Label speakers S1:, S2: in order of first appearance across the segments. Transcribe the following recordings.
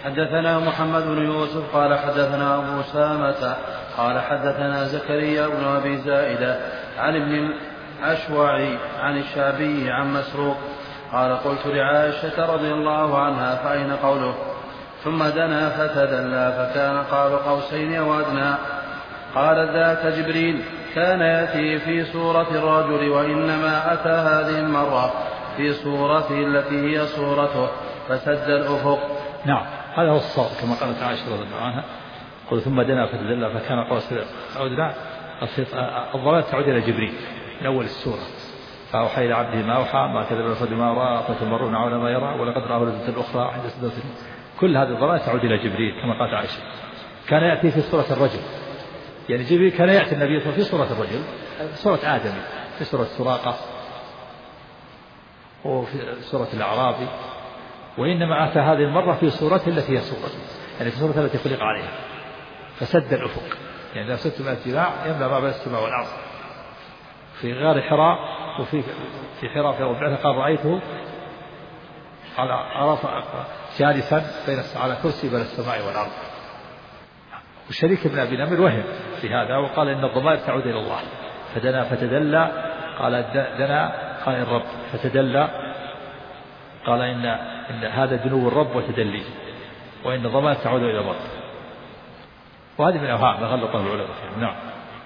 S1: حدثنا محمد بن يوسف قال حدثنا أبو سامة قال حدثنا زكريا بن أبي زائدة عن ابن الأشوع عن الشعبي عن مسروق قال قلت لعائشة رضي الله عنها فأين قوله ثم دنا فتدلى فكان قاب قوسين أو أدنى قال ذاك جبريل كان يأتي في صورة الرجل وإنما أتى هذه المرة في صورته التي هي صورته فسد الأفق.
S2: نعم هذا هو الصواب كما قالت عائشة رضي الله عنها قل ثم دنا فتدلى فكان قوسين أو أدنى. الضلالة تعود إلى جبريل من أول السورة فأوحى إلى عبده ما أوحى ما كذب الفرد ما رأى فتمرون على ما يرى ولقد رآه لذة أخرى عند سدرة. كل هذه الضلالة تعود إلى جبريل كما قالت عائشة. كان يأتي في صورة الرجل يعني جبريل كان يأتي النبي في صورة الرجل صورة آدمي في صورة سراقة وفي صورة الأعرابي وإنما أتى هذه المرة في صورته التي هي صورته يعني في صورته التي خلق عليها فسد الأفق يعني إذا 600 ذراع يملأ ما بين السماء والأرض. في غار حراء وفي حراء في ربعته قال رأيته على جالسا على كرسي بين السماء والأرض. والشريك بن أبي نمر وهم في هذا وقال إن الضمائر تعود إلى الله فدنا فتدلى قال دنا قال الرب فتدلى قال إن هذا دنو الرب وتدلي وإن الضمائر تعود إلى الرب. وهذه من أوهام ما غلطه العلماء فيها. نعم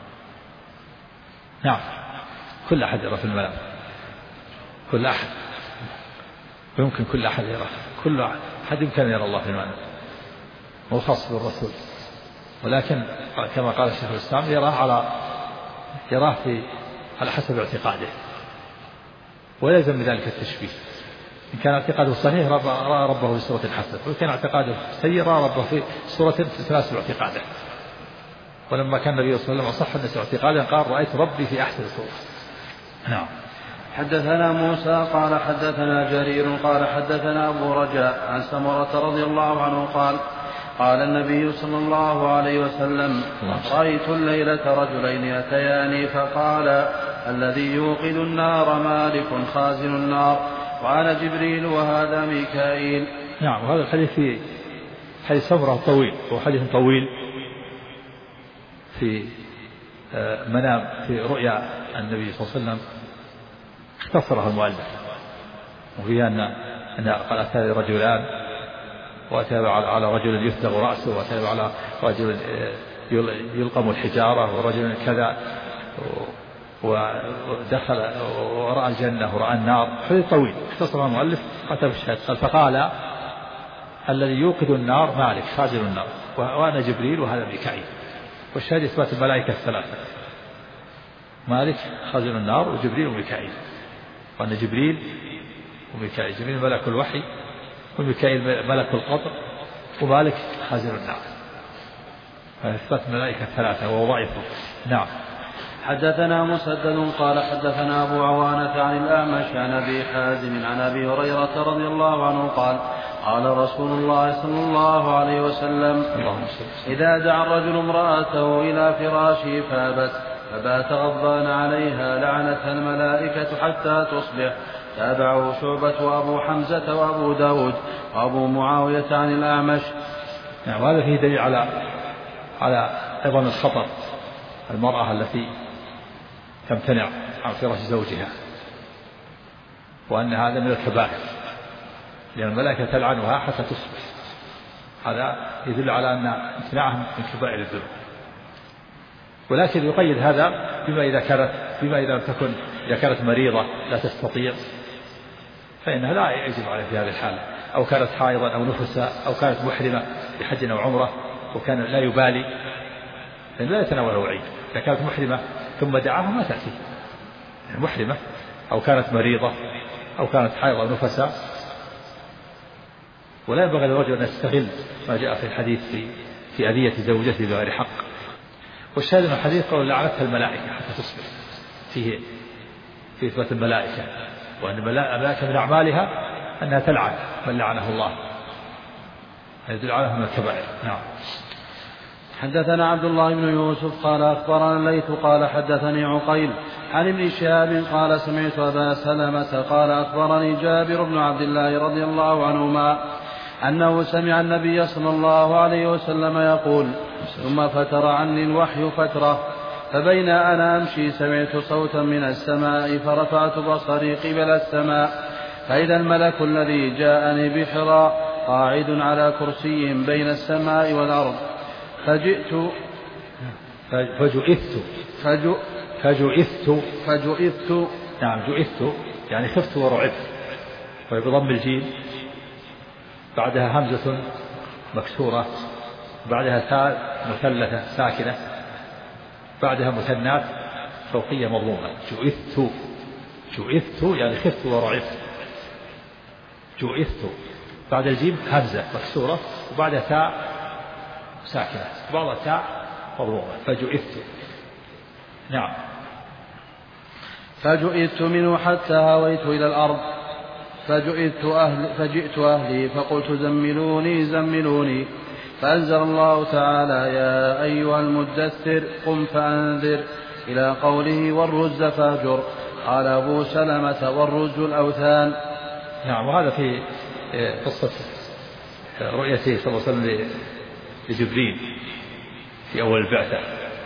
S2: نعم كل أحد يرى في المنام كل أحد ويمكن كل أحد يرى كل أحد يمكن أن يرى الله في المنام مو خاص بالرسول ولكن كما قال الشيخ الإسلام يراه على حسب اعتقاده ويلزم من ذلك التشبيه. إن كان اعتقاده صحيح رأى ربه في صورة حسنة وإن كان اعتقاده سيء رأى ربه في صورة تناسب اعتقاده. ولما كان النبي صلى الله عليه وسلم أصح الناس اعتقادا قال رأيت ربي في أحسن صورة. نعم.
S1: حدثنا موسى قال حدثنا جرير قال حدثنا أبو رجاء عن سمرة رضي الله عنه قال قال النبي صلى الله عليه وسلم رأيت الليلة رجلين أتياني فقال الذي يوقد النار مالك خازن النار وأنا جبريل وهذا ميكائيل.
S2: نعم وهذا الحديث في حديث سمرة طويل وحديث طويل في منام في رؤيا النبي صلى الله عليه وسلم اختصرها المؤلف وفيها أن قال أتى رجلان وأتى على رجل يثلغ رأسه وأتى على رجل يلقم الحجارة ورجل كذا ودخل ورأى الجنة ورأى النار. حديث طويل اختصرها المؤلف كتب الشهادة قال فقال الذي يوقد النار مالك خازن النار وأنا جبريل وهذا ميكائيل. والشهادة إثبات الملائكة الثلاثة مالك خازن النار وجبريل وميكائيل وأن جبريل وميكائيل جبريل ملك الوحي وميكائيل ملك القطر ومالك خازن النار فإثبات الملائكة الثلاثة وهو ضعيف. نعم.
S1: حدثنا مسدد قال حدثنا أبو عوانة عن الأعمش عن أبي حازم عن أبي هريرة رضي الله عنه قال قال رسول الله صلى الله عليه وسلم إذا دعا الرجل امرأته إلى فراشه فبات غضبان عليها لعنتها الملائكة حتى تصبح. تابعه شعبة وأبو حمزة وأبو داود وأبو معاوية عن الأعمش.
S2: يعني وهذا فيه دليل على عظم الخطر المرأة التي تمتنع عن فراش زوجها وأن هذا من الكبائر لأن الملائكة تلعنها حتى تصبح. هذا يدل على أن امتناعها من كبائر الذنوب. ولكن يقيد هذا بما إذا لم تكن إذا كانت مريضة لا تستطيع فإنها لا يجب عليها في هذه الحالة أو كانت حائضا أو نفسا أو كانت محرمة بحج أو عمرة وكان لا يبالي لأن لا يتناول وعيد. إذا كانت محرمة ثم دعاها ما تأتي محرمة أو كانت مريضة أو كانت حائضة أو نفسا. ولا ينبغي للرجل أن يستغل ما جاء في الحديث في أذية زوجته بغير حق. والشاهد من الحديث قالوا لعنتها الملائكة حتى تصبح فيه في إثبات الملائكة وأن الملائكة من أعمالها أنها تلعن من لعنه الله يدل على من الكبائر. نعم.
S1: حدثنا عبد الله بن يوسف قال أخبرنا الليث قال حدثني عقيل عن ابن شهاب قال سمعت أبا سلمة قال أخبرني جابر بن عبد الله رضي الله عنهما أنه سمع النبي صلى الله عليه وسلم يقول: ثم فتر عني الوحي فترة، فبين أنا أمشي سمعت صوتا من السماء فرفعت بصري قبل السماء، فإذا الملك الذي جاءني بحراء قاعد على كرسي بين السماء والأرض. فجئت.
S2: نعم، جئت يعني خفت ورعبت، وبضم الجيم بعدها همزة مكسورة، بعدها ثاء مثلثة ساكنة، بعدها مثنات فوقية مضمومة. جئت يعني خفت ورعبت. جئت بعد الجيم همزة مكسورة، وبعدها ثاء ساكنة، وبعضها ثاء مضمومة. فجئت. نعم.
S1: فجئت منه حتى هويت إلى الأرض، فجئت أهلي فقلت: زملوني. فأنزل الله تعالى: يا أيها المدثر قم فأنذر، إلى قوله: والرز فاهجر. قال أبو سلمة: والرز الأوثان.
S2: نعم. وهذا في قصة رؤيته صلى الله عليه وسلم لجبريل في أول البعثة،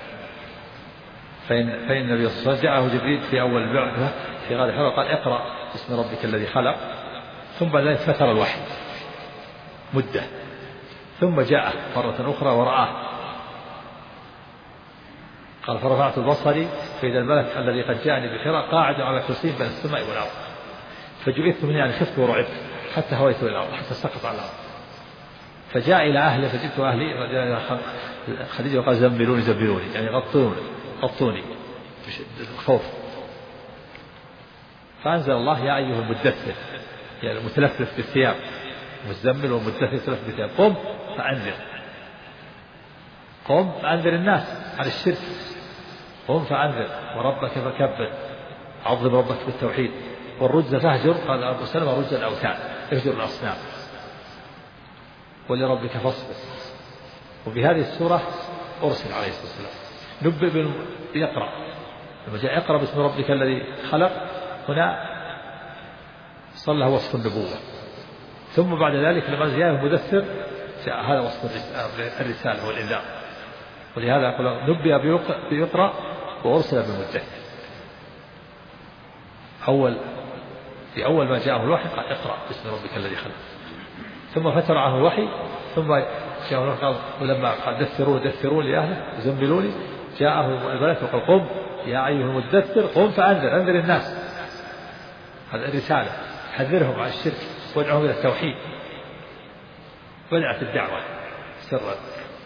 S2: فإن النبي صلى الله عليه وسلم جاءه جبريل في أول البعثة في غار حراء قال: اقرأ باسم ربك الذي خلق. ثم بعد ذلك فتر الوحي مدة، ثم جاء مرة أخرى ورآه، قال: فرفعت بصري فإذا الملك الذي قد جاءني بحراء قاعد على كرسي بين السماء والأرض. فجئت منه يعني خفت ورعبت حتى هويت إلى الأرض، حتى سقط على الأرض. فجاء إلى أهله، فجئت أهلي خديجة وقال: زملوني يعني غطوني الخوف. فأنزل الله: يا أيها المدثر، يعني المتلفف بالثياب، مزمل ومدثر يتلفف بالثياب، قم فأنذر الناس عن الشرك، قم فأنذر وربك فكبر، عظم ربك بالتوحيد، والرجز فاهجر. قال أبو سلمة: رجز الأوثان، اهجر الأصنام، ولربك فاصبر. وبهذه السورة أرسل عليه الصلاة والسلام، نبئ يقرأ. لما جاء اقرأ باسم ربك الذي خلق، هنا صار له وصف النبوة. ثم بعد ذلك لما جاء المدثر جاء هذا وصف الرسالة والإنذار. ولهذا يقول: نبئ بيقرأ وأرسل بالمدثر. في أول ما جاءه الوحي قال: اقرأ باسم ربك الذي خلق. ثم فتر عنه الوحي، ثم جاءه الوحي قال: ولما قال: دثروا لأهله زملوني، جاءه الملك وقال: قم يا أيها المدثر قم فأنذر الناس. هذه الرسالة، حذرهم عن الشرك وادعوهم إلى التوحيد. بدأت الدعوة سرا.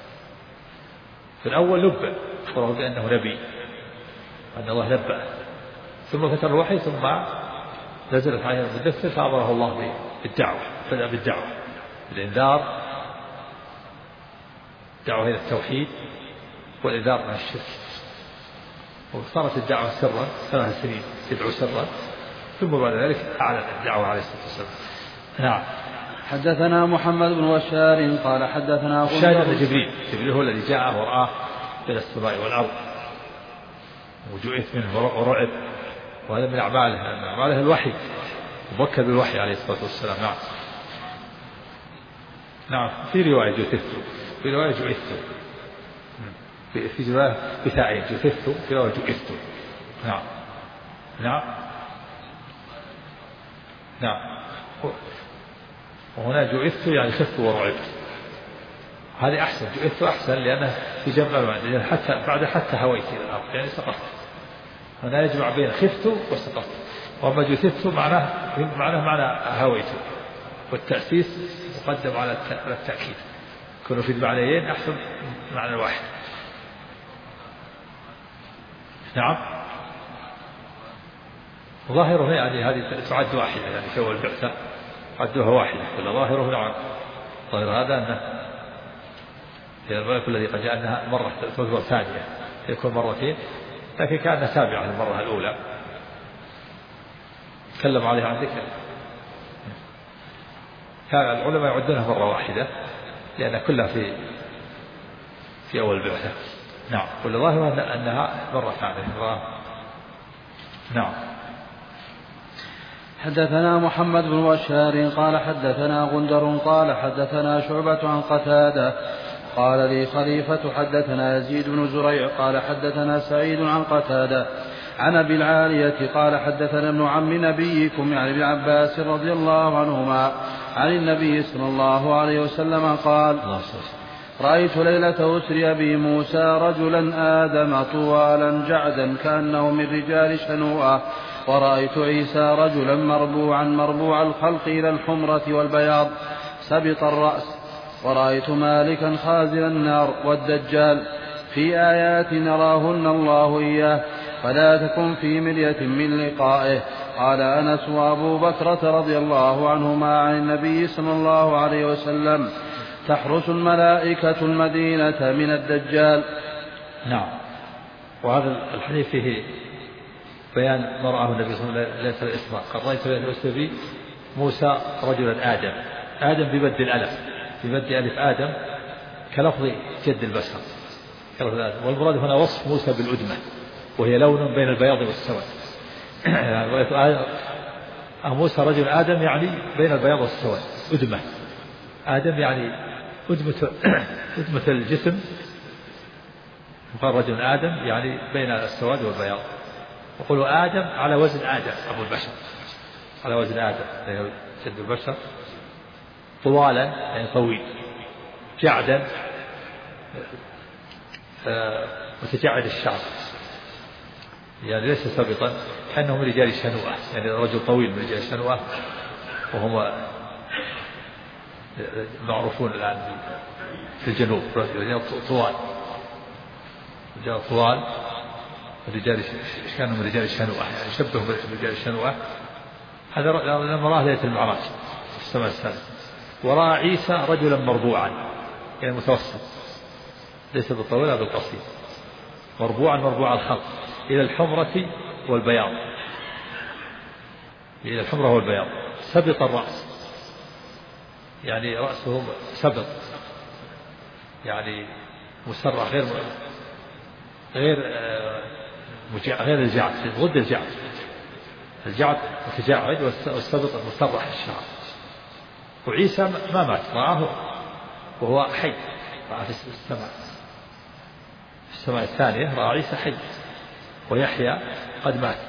S2: في الأول نبأ، أخبره بأنه نبي، أن الله نبأ. ثم فتر الوحي، ثم نزلت عليه المدثر فأمره الله بالدعوة. بدأ بالدعوة، بالإنذار، دعوة إلى التوحيد والإنذار عن الشرك. وصارت الدعوة سرا 3 سنين يدعو سرا، ثم بعد ذلك أعلن الدعوة عليه الصلاة والسلام. نعم.
S1: حدثنا محمد بن بشار قال حدثنا
S2: جبريل هو الذي جاء ورآه بين السماء والأرض، وجئت منه ورعب، وهذا من أعماله الوحي، مبكر بالوحي عليه الصلاة والسلام. نعم. في رواية جثثت، في رواية جئثت، في رواية بثائين جثثت، في رواية جئثت. نعم. وهنا جئثت يعني خفت ورعبت. هذه أحسن، جئثت أحسن لأنه في جمع الوعد، حتى هويت إلى الأرض يعني سقطت. هنا يجمع بين خفت وسقطت. وما جثثت معنى هويت، والتأسيس مقدم على التأكيد. كانوا في المعنيين أحسن معنى واحد. نعم. ظاهره يعني هذه تعد واحدة، يعني في أول بعثة عدوها واحدة، ولا ظاهره؟ نعم. ظاهر هذا أنه في الملك الذي قد جاء أنها مرة ثانية، يكون مرتين، لكن كانت تابعة المرة الأولى تكلم عليها عن ذكر. كان العلماء يعدونها مرة واحدة لأن كلها في أول بعثة. نعم. والظاهر أنها مرة ثانية. نعم.
S1: حدثنا محمد بن بشار قال حدثنا غندر قال حدثنا شعبة عن قتادة قال لي خليفة حدثنا يزيد بن زريع قال حدثنا سعيد عن قتادة عن أبي العالية قال حدثنا ابن عم نبيكم يعني ابن عباس رضي الله عنهما عن النبي صلى الله عليه وسلم قال: رأيت ليلة أسري بي موسى رجلا آدم طوالا جعدا كأنه من رجال شنوءة، ورأيت عيسى رجلا مربوع الخلق إلى الحمرة والبياض سبط الرأس، ورأيت مالكا خازن النار والدجال في آيات نراهن الله إياه فلا تكن في مرية من لقائه. قال أنس وأبو بكرة رضي الله عنهما عن النبي صلى الله عليه وسلم: تحرس الملائكة المدينة من الدجال.
S2: نعم. وهذا الحديث فيه بيان ما رآه النبي صلى الله عليه وسلم ليلة الإسراء. قال: رأيت ليلة الإسراء موسى رجلا آدم بمد الألف، بمد ألف آدم كلفظ جد البشر، والمراد هنا وصف موسى بالأدمة، وهي لون بين البياض والسواد. موسى رجل آدم يعني بين البياض والسواد، أدمة. آدم يعني أدمة الجسم، وقال رجل آدم يعني بين السواد والبياض. وقولوا آدم على وزن آدم أبو البشر، على وزن آدم جد البشر. طوالا يعني طويل، جعدا متجعد الشعر، يعني ليس سبطا، كأنه من رجال شنوءة، يعني رجل طويل من رجال شنوءة، وهم معروفون الآن في الجنوب، رجال طوال رجال كانوا من رجال شنوءة، يعني شبهوا برجال شنوءة. هذا لما رأى ليلة المعراج في السماء السادسة. ورأى عيسى رجلا مربوعا، يعني متوسط، ليس بالطويل ولا بالقصير، مربوع الخلق إلى الحمرة والبياض، إلى الحمرة والبياض، سبط الرأس، يعني رأسه سبط، يعني مسرع، غير الجعد، ضد الجعد متجعد، والسبط مسرح الشعر. وعيسى ما مات، رآه وهو حي، رآه في السماء الثانية، رأى عيسى حي، ويحيى قد مات.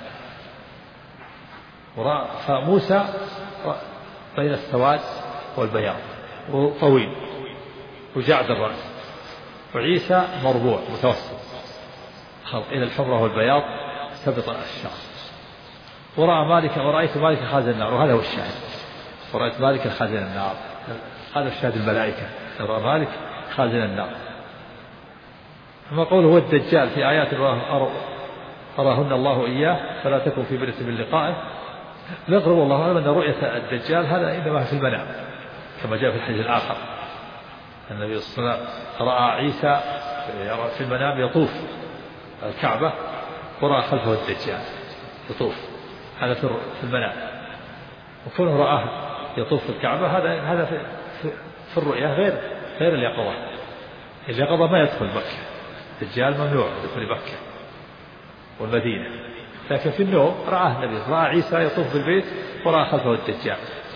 S2: فموسى بين السواد والبياض، طويل وجعد الرأس، وعيسى مربوع متوسط خلق إلى الحمرة والبياض سبط الشعر. ورأيت مالك خازن النار، وهذا هو الشاهد، ورأيت مالك خازن النار، هذا الشاهد الملائكة، رأى مالك خازن النار. ثم قوله هو الدجال في آيات أراهن الله إياه فلا تكن في مرية من لقائه. نقرأ والله أعلم أن رؤية الدجال هذا إنما في المنام، كما جاء في الحديث الآخر النبي صلى الله عليه وسلم رأى عيسى في المنام يطوف الكعبة، ورأى خلفه الدجال يطوف، هذا في المنام. وكونه رآه يطوف في الكعبة هذا في الرؤيا غير اليقظة. اليقظة ما يدخل مكة، الدجال ممنوع يدخل مكة والمدينة، لكن في النوم رآه النبي، رأى عيسى يطوف بالبيت ورأى خلفه الدجال.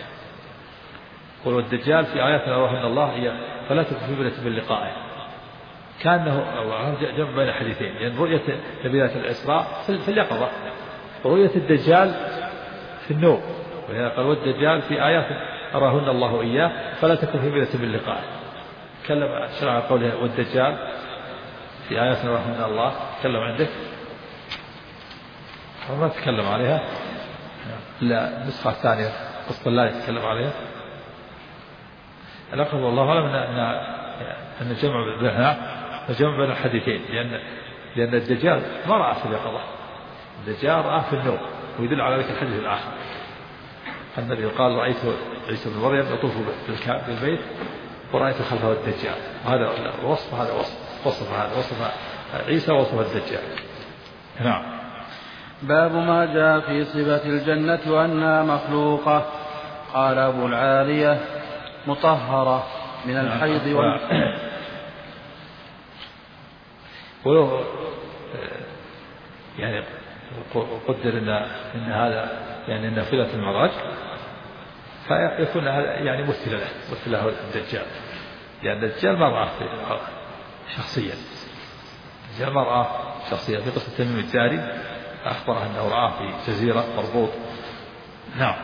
S2: قل الدجال في آيات أراهن الله فلا تكن في مرية من لقائه. كأنه جمع بين حديثين، يعني رؤية نبيات الإسراء في اليقظة، ورؤية الدجال في النوم. قال والدجال في آيات أراهن الله إياه فلا تكن في مرية من لقائه. تكلم شرع قوله والدجال في آيات أراهن الله، تكلم عندك وما تكلم عليها، لا النسخة الثانية قصة الله يتكلم عليها. الأقرب والله أعلم أن الجمع بين الحديثين، لأن الدجال ما رأى في اليقظة، الدجال رأى في النوم، ويدل على ذلك الحديث الآخر. النبي قال رأيت عيسى بن مريم يطوف بالبيت ورأيت خلفه الدجال. هذا وصف عيسى وصف الدجال. نعم.
S1: باب ما جاء في صفة الجنة وأنها مخلوقة. قال أبو العالية مطهرة من الحيض
S2: ولو يعني قدر إن هذا يعني نافلة المعراج، فيكون يعني مثل له الدجال، لأن الدجال ما رآه شخصيا، الدجال ما رآه شخصيا. في قصة تميم الداري أخبره أنه رآه في جزيرة مربوط. نعم.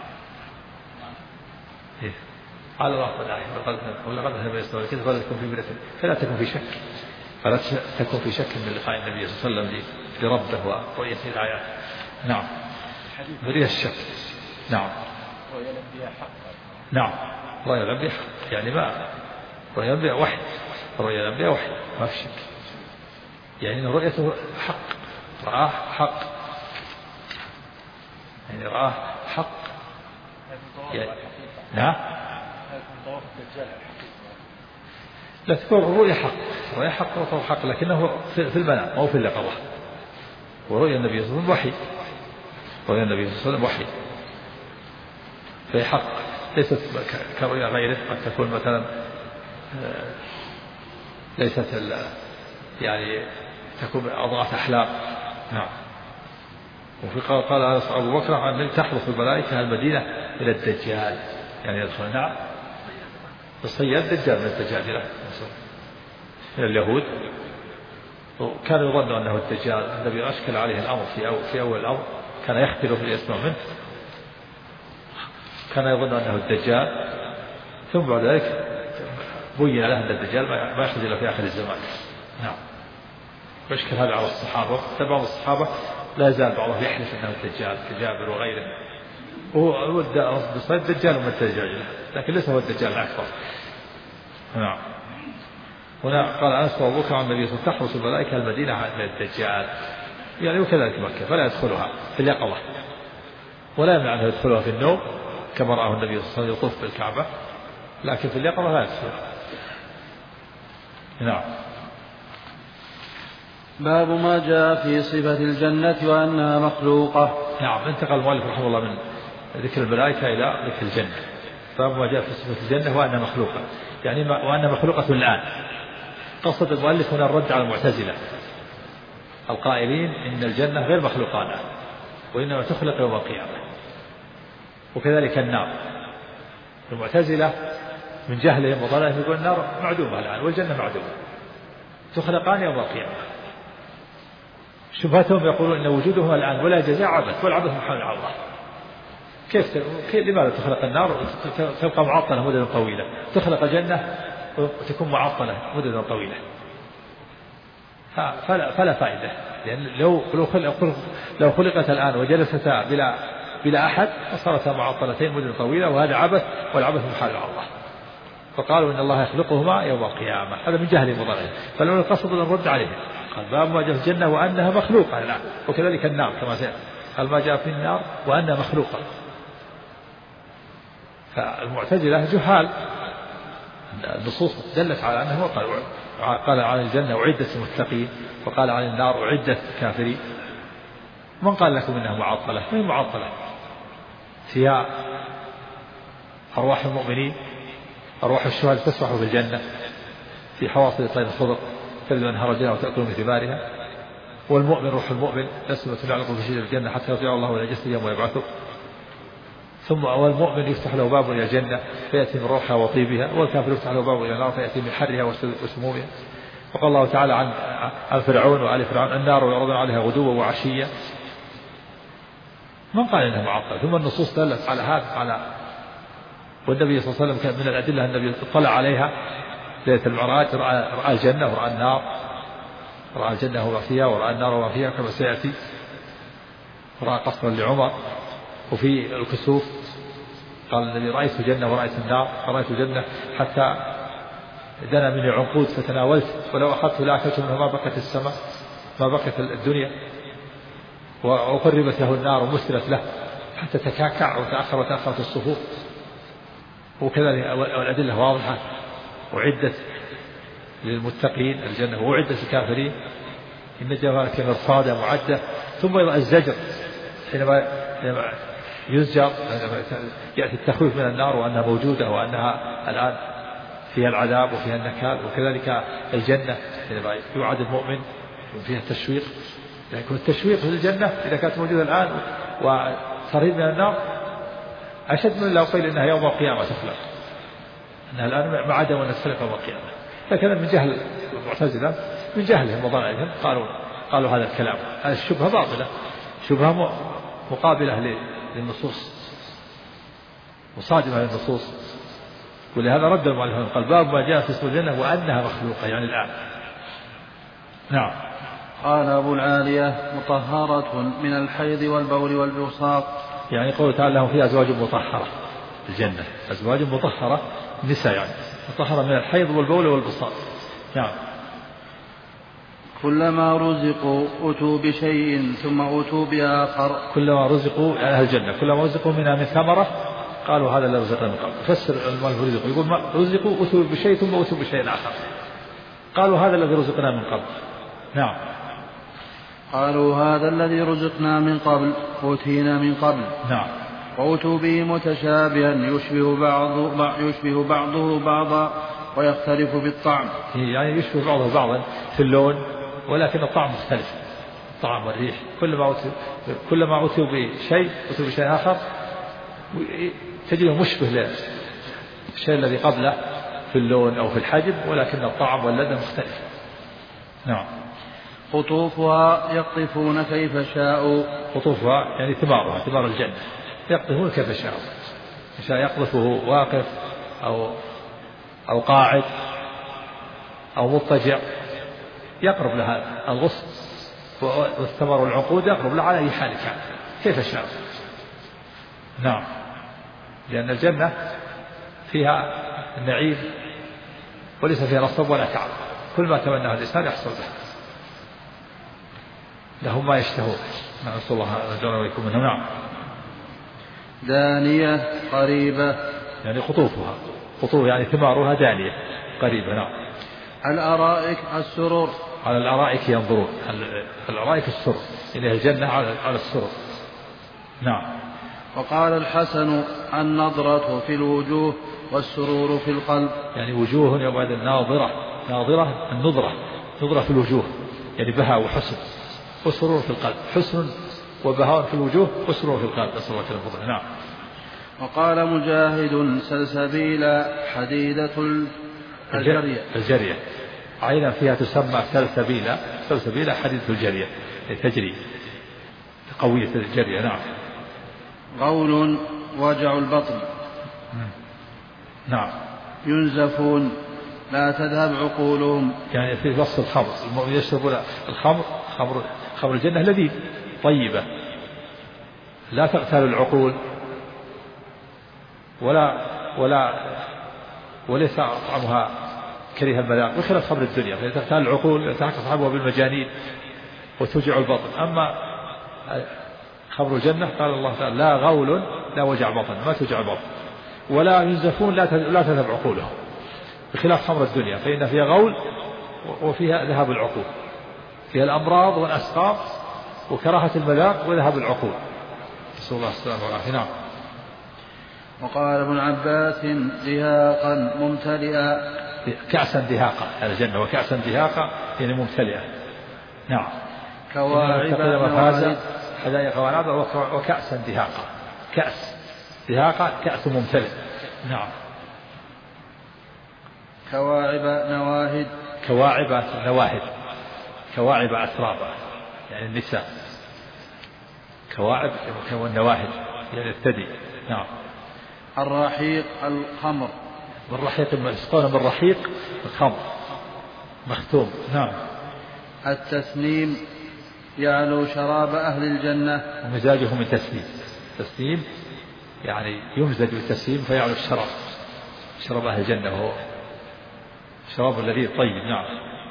S2: قال الله ولقد ذهب يستوى كذا فلا تكن في شك، فلا تكن في شك من لقاء النبي صلى الله عليه وسلم لربه ورؤية الآيات. نعم. بريء الشك. نعم.
S1: رؤيا الأنبياء حق.
S2: نعم. رؤيا الأنبياء حق، يعني ما رؤيا الأنبياء وحي، رؤيا الأنبياء وحي ما في شك، يعني رؤيته حق، رآه حق، يعني رآه حق. يعني نعم. لا تكون الرؤيا حق، الرؤيا حق وطور حق، لكنه في المنام أو في اليقظة. ورؤيا النبي صلى الله عليه وسلم وحي، رؤيا النبي صلى الله عليه وسلم وحي، فهي حق، ليست كرؤيا غيره. قد تكون مثلا ليست يعني تكون أضغاث أحلام. نعم. وفي قال أبو بكر عن تحرث الملائكة المدينة إلى الدجال، يعني يدخل. نعم. الصياد الدجال من الدجاجلة من اليهود، وكان يظن أنه الدجال. النبي أشكل عليه الأمر في أول الأمر، كان يختلف ليسمع منه، كان يظن أنه الدجال، ثم بعد ذلك بين له أن الدجال ما يخرج إلا في آخر الزمان. نعم. ويشكل هذا على الصحابة، بعض الصحابة لا يزال بعضهم يحلف أنه الدجال كجابر وغيره، هو الدجال وما الدجاجلة، لكن ليس هو الدجال الأكبر. نعم. هنا قال أنس وأبو بكر عن النبي صلى الله عليه وسلم تحرس الملائكة المدينة من الدجال، يعني وكذلك مكة، فلا يدخلها في اليقظة، ولا يمنع أنه يدخلها في النوم كما رآه النبي صلى الله عليه وسلم يطوف بالكعبة، لكن في اليقظة لا يدخلها. نعم.
S1: باب ما جاء في صفة الجنة وأنها مخلوقة.
S2: نعم. انتقل المؤلف رحمه الله من ذكر الملائكة إلى ذكر الجنة. باب ما جاء في صفة الجنة وأنها مخلوقة، يعني وأنها مخلوقة الآن. قصد المؤلف هنا الرد على المعتزلة القائلين إن الجنة غير مخلوقة الآن، وإنما تخلق يوم القيامة. وكذلك النار، المعتزلة من جهلهم وضلالهم يقول النار معدومة الآن والجنة معدومة، تخلقان يوم القيامة. شبهتهم يقولون إن وجودهما الآن ولا جزاء عبث، والعبث محال على الله. لماذا تخلق النار تبقى معطلة مدة طويلة، تخلق الجنة وتكون معطلة مدة طويلة؟ فلا فائدة، لأن لو خلقت الآن وجلستا بلا أحد فصارتا معطلتين مدة طويلة، وهذا عبث، والعبث محال على الله. فقالوا إن الله يخلقهما يوم القيامة، هذا من جهل مضلل. فلو قصد الرد عليهم قال باب ما جاء في الجنة وأنها مخلوقة الآن، وكذلك النار كما سيأتي قال ما جاء في النار وأنها مخلوقة. فالمعتزلة جهال، النصوص دلت على أنه قال عن الجنة أعدت للمتقين، وقال عن النار أعدت للكافرين. من قال لكم إنها معطلة؟ هي معطلة، فيها أرواح المؤمنين، أرواح الشهداء تسرح في الجنة في حواصل طير الخضر تبدو أنها رجلها وتأكل من ثمارها. والمؤمن روح المؤمن نسمة تعلق في شجر الجنة حتى يرجع الله إلى جسده يوم يبعثه. ثم والمؤمن يفتح له باب إلى الجنة فيأتي من روحها وطيبها، والكافر يفتح له باب إلى النار فيأتي من حرها وسمومها. وقال الله تعالى عن فرعون وآل فرعون النار يعرضون عليها غدوا وعشيا. من قال إنها معطلة؟ ثم النصوص دلت على هذا والنبي صلى الله عليه وسلم كان من الأدلة النبي اطلع عليها ليلة المعراج، رأى الجنة ورأى النار، رأى الجنة وما فيها ورأى النار وما فيها كما سيأتي، رأى قصرا لعمر. وفي الكسوف قال النبي رأيت الجنة ورأيت النار، رأيت الجنة حتى دنا مني عنقود فتناولت، ولو أخذت لأكلت منه ما بقت السماء ما بقت الدنيا، وقربت له النار ومثلت له حتى تكاكع وتأخرت الصفوف. وكذلك والأدلة واضحة، وعدت للمتقين الجنة وعدت للكافرين، إن جوارك مرصادة معدة. ثم الزجر حينما يزجر يأتي التخويف من النار وأنها موجودة وأنها الآن فيها العذاب وفيها النكال. وكذلك الجنة حينما يوعد المؤمن فيها التشويق، يكون التشويق في الجنة إذا كانت موجودة الآن ترهيب من النار أشد من لو قيل إنها يوم القيامة تخلق، أنها الآن مع عدم أن تخلق يوم القيامة. فكان من جهل المعتزلة، من جهلهم وضلالهم قالوا هذا الكلام. هذه الشبهة باطلة، شبهة مقابلة للنصوص، مصادمة للنصوص. ولهذا رد المؤلف قال باب ما جاء في اسم الجنة وأنها مخلوقة، يعني الآن. نعم.
S1: قال أبو العالية مطهرة من الحيض والبول والبصاق،
S2: يعني قوله تعالى لهم فيها أزواج مطهرة في الجنة، أزواج مطهرة نساء يعني مطهرة من الحيض والبول والبصاق. نعم.
S1: كلما رزقوا أتوا بشيء ثم أتوا بآخر.
S2: كلما رزقوا يعني أهل الجنة كلما رزقوا منها من ثمرة قالوا هذا الذي رزقنا من قبل. فسر المؤلف رزقوا، يقول رزقوا أتوا بشيء ثم أتوا بشيء آخر، قالوا هذا الذي رزقنا من قبل. نعم.
S1: قالوا هذا الذي رزقنا من قبل أوتينا من قبل.
S2: نعم.
S1: وأتوا به متشابها يشبه بعضه بعضا ويختلف بالطعم.
S2: يعني يشبه بعضه بعضا في اللون ولكن الطعم مختلف، الطعم والريح. كلما أتوا بشيء أتوا بشيء آخر تجده مشبه للشيء الذي قبله في اللون أو في الحجم، ولكن الطعم واللذة مختلف. نعم.
S1: قطوفها يقطفون كيف شاءوا.
S2: قطوفها يعني ثمارها، ثمار الجنة، يقطفون كيف شاءوا، شاء يقطفه واقف أو قاعد أو مضطجع، يقرب لها الغصن والثمر والعنقود يقرب لها على أي حال كان كيف شاء. نعم. لأن الجنة فيها النعيم وليس فيها نصب ولا تعب، كل ما تمناه الإنسان يحصل به، لهم ما يشتهون. نسأل الله أن يجعلنا وإياكم منهم. نعم.
S1: دانية قريبة يعني
S2: قطوفها، قطوف يعني ثمارها دانية قريبة. نعم.
S1: الأرائك السرور،
S2: على الأرائك ينظرون، الأرائك السرور إلى الجنة على السرور. نعم.
S1: وقال الحسن النظرة في الوجوه والسرور في القلب،
S2: يعني وجوه يومئذ ناظرة، ناظرة النظرة، نظرة في الوجوه يعني بهاء وحسن، وسرور في القلب، حسن وبهاء في الوجوه وسرور في القلب، نسأل الله الفضل. نعم.
S1: وقال مجاهد سلسبيلا حديدة
S2: الجرية عينا فيها تسمى سلسبيلا، سلسبيلا حديدة الجرية تجري قوية الجرية. نعم.
S1: غول وجع البطن.
S2: نعم.
S1: ينزفون لا تذهب عقولهم،
S2: يعني في وصف الخمر، المؤمن يشربون الخمر، خمر الجنة لذيذ طيبة لا تغتال العقول وليس طعمها كريه المذاق بخلاف خمر الدنيا فإذا تغتال العقول يتحقق صاحبها بالمجانين وتوجع البطن. أما خمر الجنة قال الله تعالى لا غول لا وجع بطن، ما توجع البطن، ولا ينزفون لا تذهب عقولهم بخلاف خمر الدنيا فإن فيها غول وفيها ذهاب العقول، فيها الأمراض والأسقام وكراهة المذاق وذهاب العقول، نسأل الله السلامة والعافية. نعم.
S1: وقال ابن عباس دهاقا ممتلئا،
S2: كأسا دهاقا على الجنة، وكأسا دهاقا يعني ممتلئا. نعم.
S1: كواعب
S2: حدائق ونابع وكأسا دهاقا، كأس دهاقا كأس ممتلئ. نعم.
S1: كواعب نواهد،
S2: كواعب نواهد، كواعب أترابا يعني النساء، كواعب والنواهد يعني الثدي. نعم.
S1: الرحيق الخمر،
S2: والرحيق يسقون بالرحيق الخمر مختوم. نعم.
S1: التسنيم يعلو شراب أهل الجنة،
S2: ومزاجه من تسنيم، تسنيم يعني يمزج بالتسنيم فيعلو الشراب، شراب أهل الجنة وهو شراب الذي طيب. نعم.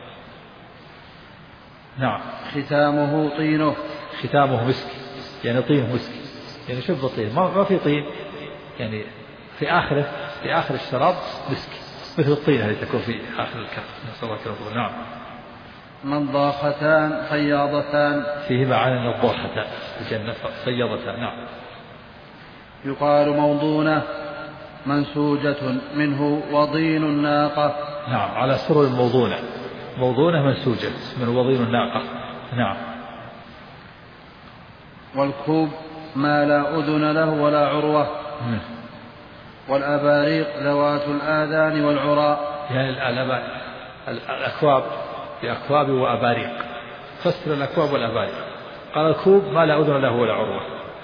S2: نعم.
S1: ختامه طينه،
S2: ختامه مسك يعني طينه مسك يعني شوف الطين ما في طين يعني في آخر الشراب مسك مثل الطينة التي تكون في آخر الكف، نسأل الله العافية. نعم.
S1: نضاختان فياضتان،
S2: فيهما عين نضاختان الجنة فياضتان. نعم.
S1: يقال موضونة منسوجة منه وضين الناقة.
S2: نعم. على سرر موضونة، موضونة منسوجة من وضين الناقة. نعم.
S1: والكوب ما لا أذن له ولا عروة. والأباريق ذوات الآذان والعراء.
S2: يعني الأكواب بأكواب وأباريق، فسر الأكواب والأباريق. قال الكوب ما لا أذن له ولا عروة،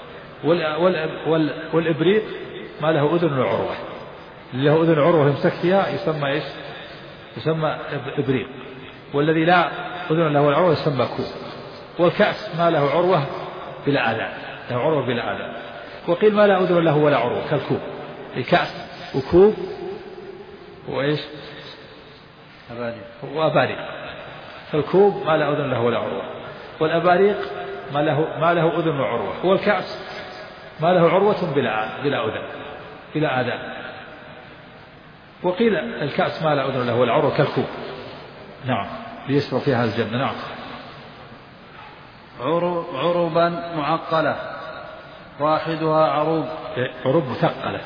S2: والإبريق ما له أذن ولا عروة. اللي له أذن عروة يمسك فيها يسمى إيش؟ يسمى إبريق. والذي لا أذن له ولا عروة يسمى كوب. والكأس ما له عروة بلا آذان، له عروة بلا آذان. وقيل ما لا أذن له ولا عروة كالكوب، الكأس وكوب وإيش؟ وأباريق. فالكوب ما لا أذن له ولا عروة، والأباريق ما له أذن وعروة، والكأس ما له عروة بلا أذن بلا آذان. وقيل الكأس ما لا أذن له ولا عروة كالكوب. نعم، ليشرب فيها الجنة. نعم.
S1: عربا معقلة واحدها عروب.
S2: عروب مثقلة.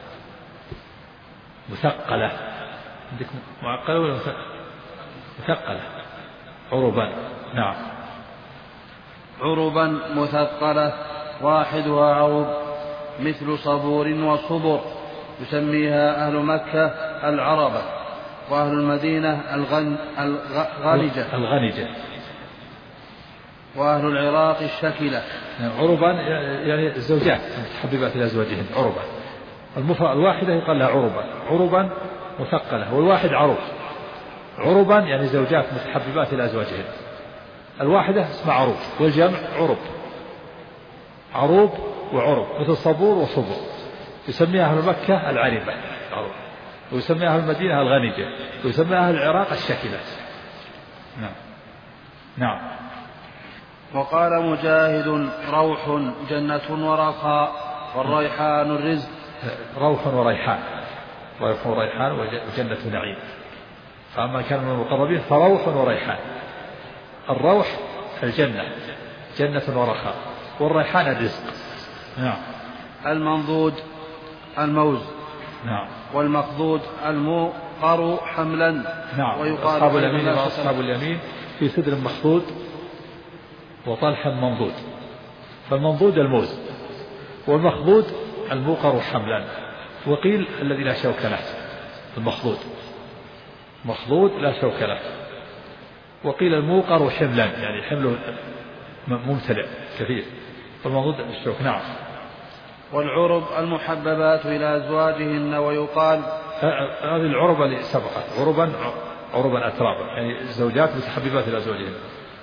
S2: مثقلة عندك معقلة ولا مثقلة؟ عربا. نعم.
S1: عربا مثقلة واحدها عروب مثل صبور وصبر، يسميها أهل مكة العربة، وأهل المدينة الغنجة، وأهل العراق الشكلة.
S2: عربا يعني الزوجات متحببات إلى أزواجهن. عربا الواحدة يقال لها عربا. عربا مثقلة، والواحد عروب. عربا يعني زوجات متحببات إلى أزواجهن. الواحدة اسمها عروب، والجمع عرب. عروب وعرب مثل صبور وصبر، يسميها أهل مكة العربة عروب، ويسميها أهل المدينة الغنجة، ويسميها أهل العراق الشكلة. نعم. نعم.
S1: وقال مجاهد روح جنة ورخاء، والريحان الرزق.
S2: روح وريحان، روح وريحان وجنة نعيم. فأما كان من المقربين فروح وريحان. الروح الجنة، جنة ورخاء، والريحان الرزق. نعم.
S1: المنضود الموز.
S2: نعم.
S1: والمخضود الموقر حملا.
S2: نعم. أصحاب اليمين وأصحاب اليمين في سدر مخضود وطلح منضود. فالمنضود الموز، والمخضود الموقر حملا. وقيل الذي لا شوك له المخضود، مخضود لا شوك له. وقيل الموقر حملا يعني حمله ممتلئ كثير، والمنضود الشوك. نعم.
S1: والعرب المحببات إلى أزواجهن، ويقال
S2: هذه العرب اللي سبقت عربا أترابا، يعني الزوجات متحببات إلى أزواجهن.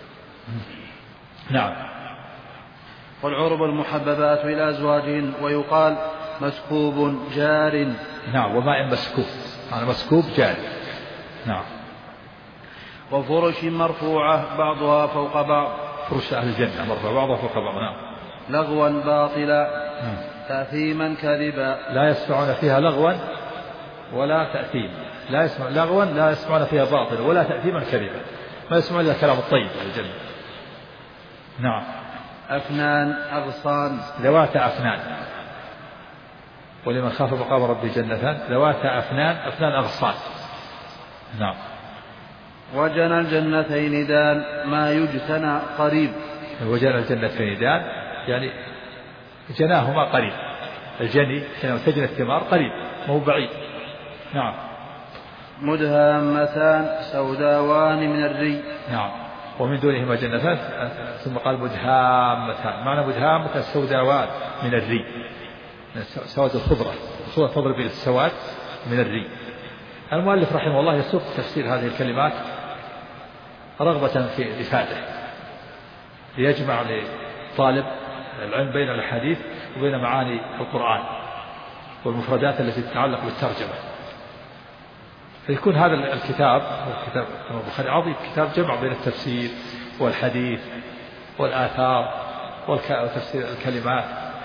S2: نعم.
S1: والعرب المحببات إلى أزواجهن، ويقال مسكوب جار.
S2: نعم. وماء مسكوب، يعني مسكوب جاري. نعم.
S1: وفرش مرفوعة بعضها فوق بعض.
S2: فرش أهل الجنة مرفوعة بعضها فوق بعض. نعم.
S1: لغوا باطلا تأثيما كذبا.
S2: لا يسمعون فيها لغوا ولا تأثيم. لا يسمعون لغوا، لا يسمعون فيها باطلا ولا تأثيما كذبا. ما يسمعون إلا الكلام الطيب أهل الجنة. نعم.
S1: أفنان أغصان.
S2: ذوات أفنان. ولمن خاف مقام ربه جنتان ذوات أفنان. أفنان أغصان. نعم.
S1: وجنى الجنتين دان ما يجتنى قريب.
S2: وجنى الجنتين دان يعني جناهما قريب. الجني سجن الثمار قريب مو بعيد. نعم.
S1: مدهامتان سوداوان من الري.
S2: نعم. ومن دونهما جنتان، ثم قال مدهامتان. معنى مدهامتان سوداوان من الري، سواد الخضرة، الخضرة تضرب إلى السواد من الري. المؤلف رحمه الله يسوق تفسير هذه الكلمات رغبة في الإفادة، ليجمع لطالب العلم بين الحديث وبين معاني القرآن والمفردات التي تتعلق بالترجمة. فيكون هذا الكتاب كتاب البخاري عظيم، كتاب جمع بين التفسير والحديث والآثار وتفسير الكلمات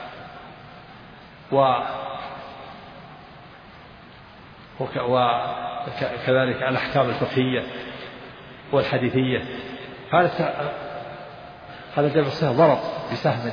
S2: وكذلك الأحكام الفقهية والحديثية. هذا جمع السهم ضرب بسهم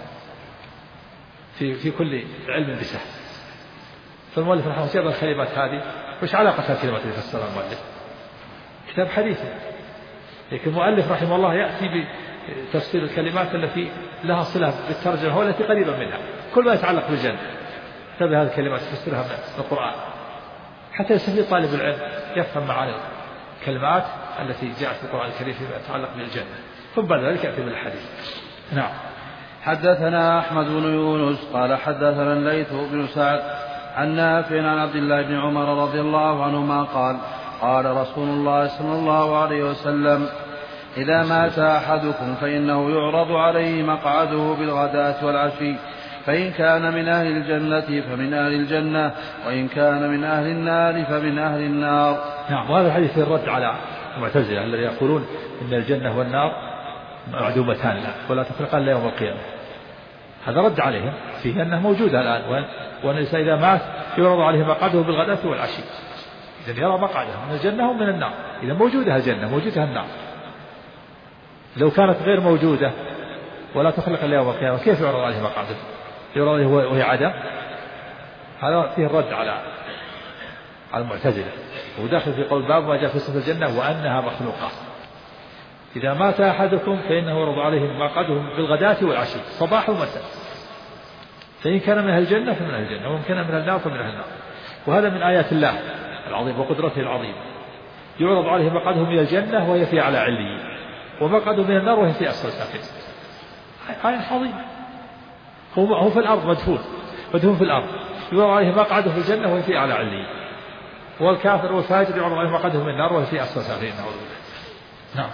S2: في كل علم بسهم. فالمؤلف رحمه الله جاب الكلمات هذه. وش علاقة الكلمات اللي فسرها المؤلف؟ كتاب حديث، لكن المؤلف رحمه الله يأتي تفسير الكلمات التي لها صلة بالترجمة والتي قريبة منها، كل ما يتعلق بالجنة تبع هذه الكلمات تفسرها من القرآن حتى يستفيد طالب العلم يفهم معاني الكلمات التي جاءت في القرآن الكريم فيما يتعلق بالجنة، ثم بعد ذلك يأتي بالحديث. نعم.
S1: حدثنا أحمد بن يونس قال حدثنا الليث بن سعد عن نافع عن عبد الله بن عمر رضي الله عنهما قال قال رسول الله صلى الله عليه وسلم إذا مات أحدكم فإنه يعرض عليه مقعده بالغداة والعشي، فإن كان من أهل الجنة فمن أهل الجنة، وإن كان من أهل النار فمن أهل النار.
S2: نعم. وهذا الحديث الرد على المعتزلة الذين يقولون إن الجنة والنار معدومتان لا ولا تفرقان إلا يوم القيامة. هذا رد عليهم فيه أنها موجودة الآن، وأن الإنسان إذا مات يعرض عليه مقعده بالغداة والعشي، إذن يرى مقعده من الجنة ومن النار، إذا موجودة الجنة موجودة النار. لو كانت غير موجودة ولا تخلق إلا يوم القيامة كيف يعرض عليه مقعده؟ يعرض عليه وهي عدم. هذا فيه الرد على المعتزلة، وداخل في قول باب ما جاء في صفة الجنة وأنها مخلوقة. إذا مات أحدكم فإنه يعرض عليه مقعده بالغداة والعشي صباح ومساء، فإن كان من أهل الجنة فمن أهل الجنة، وإن كان من النار فمن أهل النار. وهذا من آيات الله العظيم وقدرته العظيمة. يعرض عليه مقعده من الجنة وهي في أعلى عليين، ومقعده من النار وهي في أسفل سافلين. آية عظيمة. هو في الأرض مدفون في الأرض، يعرض عليه مقعده في الجنة وهي في أعلى عليين، والكافر والفاجر يعرض عليه مقعده من النار وهي في أسفل سافلين. نعم.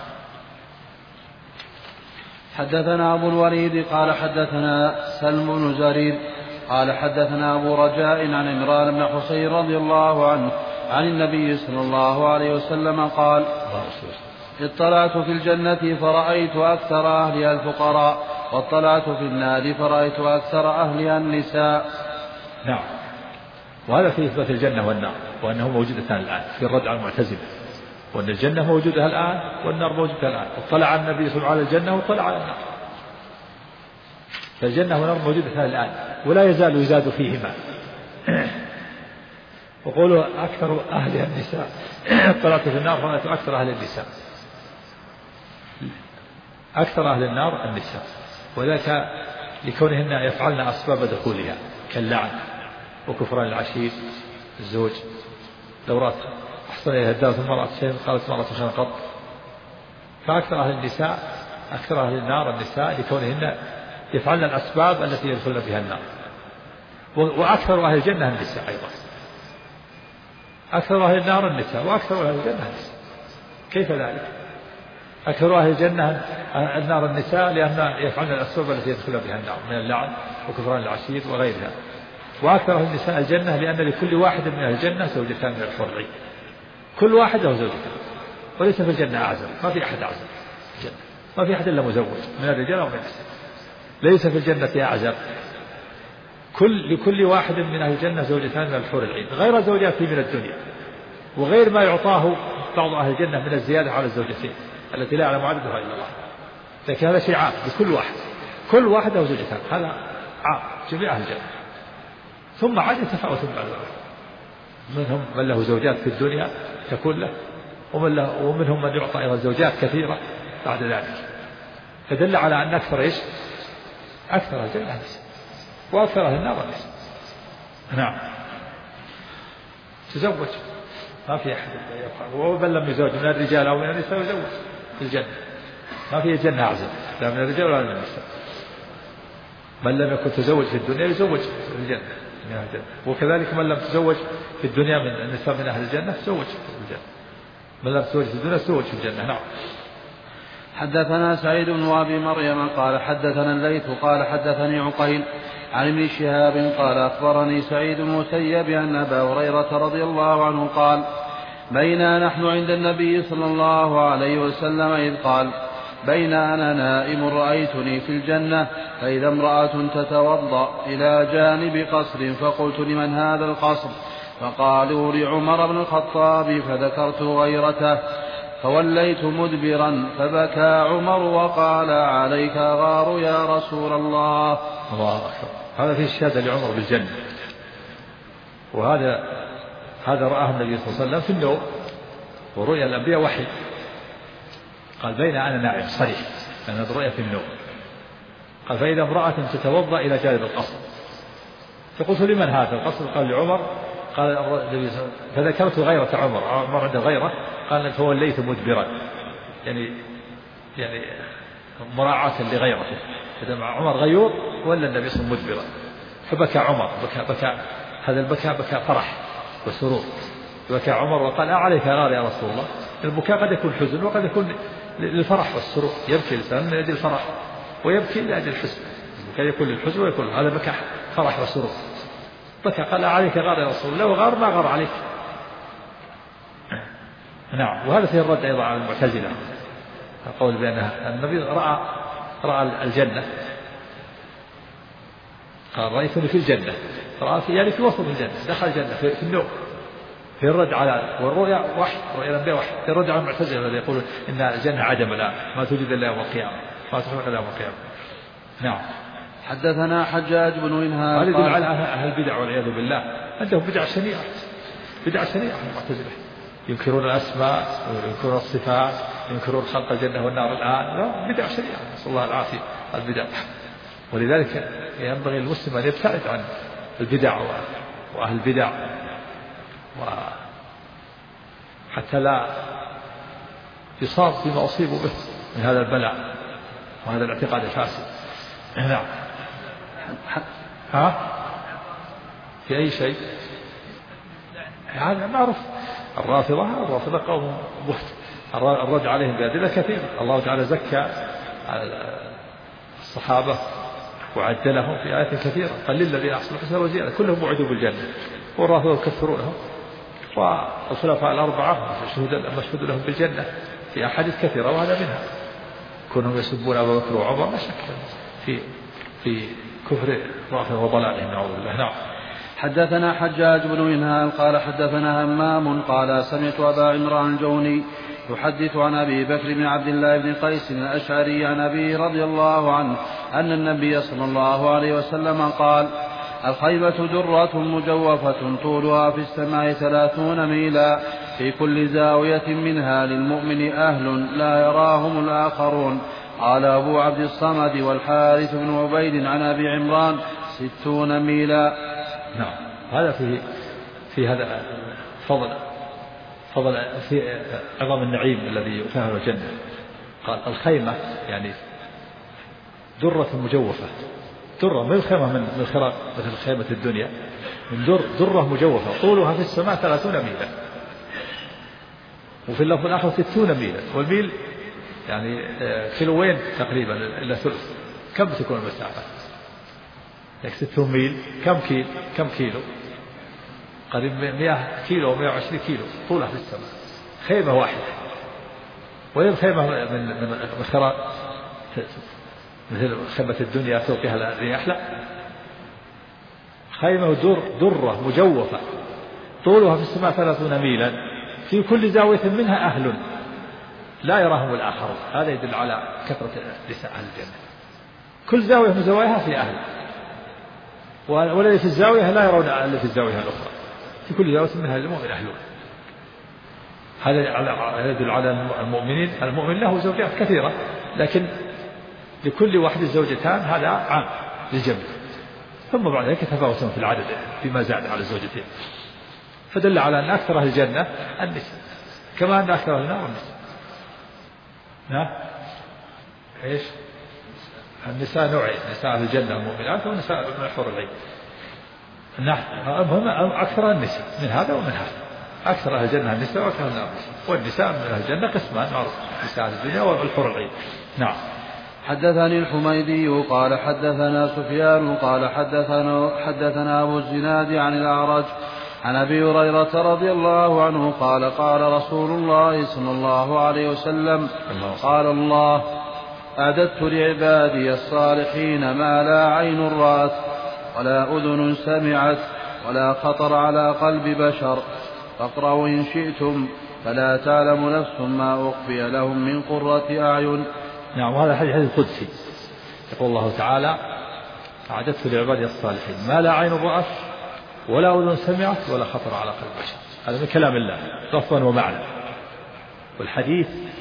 S1: حدثنا أبو الوليد قال حدثنا سلم بن زرير قال حدثنا أبو رجاء عن عمران بن حصين رضي الله عنه عن النبي صلى الله عليه وسلم قال اطلعت في الجنة فرأيت أكثر أهلها الفقراء، واطلعت في النار فرأيت أكثر أهلها النساء.
S2: نعم. وهذا في إثبات الجنة والنار وأنه موجودتان الآن في الرد على المعتزلة، وأن الجنة موجودة الآن والنار موجودة الآن. اطلع النبي صلى الله عليه وسلم على الجنة واطلع على النار، فالجنة والنار موجودتان الآن ولا يزال يزاد فيهما. وقولوا أكثر أهلها النساء، اطلعت في النار فرأيت أكثر أهل النساء، أكثر أهل النار النساء، وذلك لكونهن يفعلن أسباب دخولها كاللعن وكفران العشير الزوج. لو رأت أحسن إليها الدار ثم رأت شيء قالت مرة خيرا قط. فأكثر أهل النساء أكثر أهل النار النساء لكونهن يفعلن الأسباب التي يدخلن بها النار. وأكثر أهل الجنة النساء أيضا، أكثر أهل النار النساء وأكثر أهل الجنة النساء. كيف ذلك؟ أكثر أهل الجنة النار النساء لأن يفعلن الأسباب التي يدخلن بها النار من اللعن وكفران العشير وغيرها. وأكثر أهل النساء الجنة لأن لكل واحد من أهل الجنة زوجتان من الحور العين، كل واحد له زوجتان، وليس في الجنة أعزب، ما في أحد أعزب في الجنة، ما في أحد إلا مزوج من الرجال أو من النساء، ليس في الجنة أعزب. لكل واحد من أهل الجنة زوجتان من الحور العين غير زوجاته من الدنيا، وغير ما يعطاه بعض أهل الجنة من الزيادة على الزوجتين التي لا يعلم عددها إلا الله. لكن هذا شيء عام لكل واحد، كل واحد له زوجتان، هذا عام جميع أهل الجنة. ثم عاد يتفاوت بعد ذلك، منهم من له زوجات في الدنيا تكون له، ومنهم من يعطى أيضا زوجات كثيرة بعد ذلك. فدل على أن أكثر إيش؟ أكثر الجنة النساء وأكثر أهل النار النساء. نعم. تزوج ما في أحد يبقى، ومن لم يزوج من الرجال أو من النساء يزوج في الجنة، ما في الجنة أعزب لا من الرجال ولا من النساء. من لم يكن تزوج في الدنيا يزوج في الجنة من أهل الجنة، وكذلك من لم تزوج في الدنيا من النساء من أهل الجنة تزوج في الجنة، من لم تزوج في الدنيا تزوج في الجنة. نعم.
S1: حدثنا سعيد بن أبي مريم قال حدثنا الليث قال حدثني عقيل عن ابن شهاب قال أخبرني سعيد بن المسيب أن أبا هريرة رضي الله عنه قال بينا نحن عند النبي صلى الله عليه وسلم إذ قال بين أنا نائم رأيتني في الجنة فإذا امرأة تتوضأ إلى جانب قصر فقلت لمن هذا القصر؟ فقالوا لعمر بن الخطاب فذكرت غيرته فوليت مدبرا فبكى عمر وقال عليك غار يا رسول الله.
S2: الله أكبر. هذا في الشهادة لعمر بالجنة، وهذا رآه النبي صلى الله عليه وسلم في النوم، ورؤيا الأنبياء وحي. قال بين أنا نائم صريح لأن الرؤيا في النوم. قال فإذا امرأة تتوضأ إلى جانب القصر، فقلت لمن هذا القصر؟ قال لعمر. قال فذكرت غيرة عمر عنده غيرة، قال فوليت مدبرا، يعني مراعاة لغيرته، إذا عمر غيور ولا النبي صلى الله عليه وسلم مدبرا. فبكى عمر، بكى هذا البكاء بكى فرح وسرور، بكى عمر وقال أعليك غار يا رسول الله. البكاء قد يكون حزن وقد يكون للفرح والسرور، يبكي الإنسان من أجل الفرح ويبكي لأجل الحزن، البكاء يكون للحزن ويكون هذا بكى فرح وسرور. بكى قال أعليك غار يا رسول الله، وغار ما غار عليك. نعم. وهذا فيه الرد أيضا على المعتزلة، القول بأن النبي رأى الجنة، قال رأيتني في الجنة، رأى يعني في وسط الجنة، دخل الجنة في النوم. في الرد على والرؤيا وحي، رؤيا الأنبياء وحي. في الرد على المعتزلة الذين يقولون إن الجنة عدم لا ما توجد إلا يوم القيامة، ما تخلق إلا يوم القيامة. نعم.
S1: حدثنا حجاج بن منهال.
S2: هذا يدل على أهل البدع والعياذ بالله، عندهم بدع شنيعة، بدع شنيعة المعتزلة، ينكرون الأسماء وينكرون الصفات، ينكرون خلق الجنة والنار الآن، لا بدع شنيعة، نسأل الله العافية البدع. ولذلك ينبغي المسلم أن يبتعد عن البدع وأهل البدع، حتى لا يصاب بما أصيبوا به من هذا البلاء وهذا الاعتقاد الفاسد. نعم. في أي شيء هذا معروف. الرافضة قوم الرد عليهم بأدلة كثيرة. الله تعالى زكى الصحابة وعدلهم في آيات كثيرة، قال للذين أحسنوا الحسنى وزيادة، كلهم وعدوا بالجنة، والرافضة يكفرونهم، والخلفاء الأربعة مشهود لهم بالجنة في أحاديث كثيرة، وهذا منها. كونهم يسبون أبا بكر وعمر لا شك في كفر الرافضة وضلالهم، نعوذ بالله. نعم.
S1: حدثنا حجاج بن منهال قال حدثنا همام قال سمعت أبا عمران الجوني يحدث عن أبي بكر بن عبد الله بن قيس الأشعري عن أبي رضي الله عنه أن النبي صلى الله عليه وسلم قال: الخيمة درة مجوفة طولها في السماء 30 ميلا، في كل زاوية منها للمؤمن أهل لا يراهم الآخرون. قال أبو عبد الصمد والحارث بن عبيد عن أبي عمران 60 ميلا.
S2: نعم. هذا في هذا فضل في عظم النعيم الذي فيه الجنة. قال الخيمة يعني درة مجوفة، درة من الخيمة من خرق مثل خيمة الدنيا، من درة مجوفة طولها في السماء 30 ميلا، وفي اللفظ الآخر 60 ميلا، والميل يعني كيلوين تقريبا إلا ثلث. كم تكون المسافة؟ 60 ميل كم كيلو؟ قريب 100 كيلو و 120 كيلو طولها في السماء، خيمة واحدة. وهي الخيمة من خرق مثل خيمة الدنيا توقيها الرياح، لا، خيمة درة مجوفة طولها في السماء 30 ميلا، في كل زاوية منها أهل لا يراهم الآخرون. هذا يدل على كثرة نساء أهل الجنة. كل زاوية من زواياها في أهل، والذي في الزاوية لا يرون الذي في الزاوية الأخرى، في كل زاوية منها المؤمن أهلون. هذا يدل على المؤمنين. المؤمن له زوجات كثيرة، لكن لكل واحد زوجتان، هذا عام للجميع، ثم بعد ذلك يتفاوتون في العدد فيما زاد على الزوجتين، فدل على أن أكثر أهل الجنة النساء، كما أن أكثر أهل النار النساء. نعم. إيش؟ النساء نوعين: نساء أهل الجنة المؤمنات، ونساء من الحور العين. نعم. هم أكثر النساء من هذا ومن هذا، أكثر أهل الجنة النساء وأكثر أهل النار النساء، والنساء من أهل الجنة قسمان معروف: نساء أهل الدنيا والحور العين. نعم.
S1: حدثني الحميدي قال حدثنا سفيان قال حدثنا أبو الزناد عن الأعرج عن أبي هريرة رضي الله عنه قال: قال رسول الله صلى الله عليه وسلم: قال الله: أعددت لعبادي الصالحين ما لا عين رأت ولا أذن سمعت ولا خطر على قلب بشر، فاقرأوا إن شئتم فلا تعلم نفس ما أخفي لهم من قرة أعين.
S2: نعم. وهذا حديث قدسي، يقول الله تعالى: أعددت لعبادي الصالحين ما لا عين رأت ولا أذن سمعت ولا خطر على قلب بشر. هذا من كلام الله لفظا ومعنى. والحديث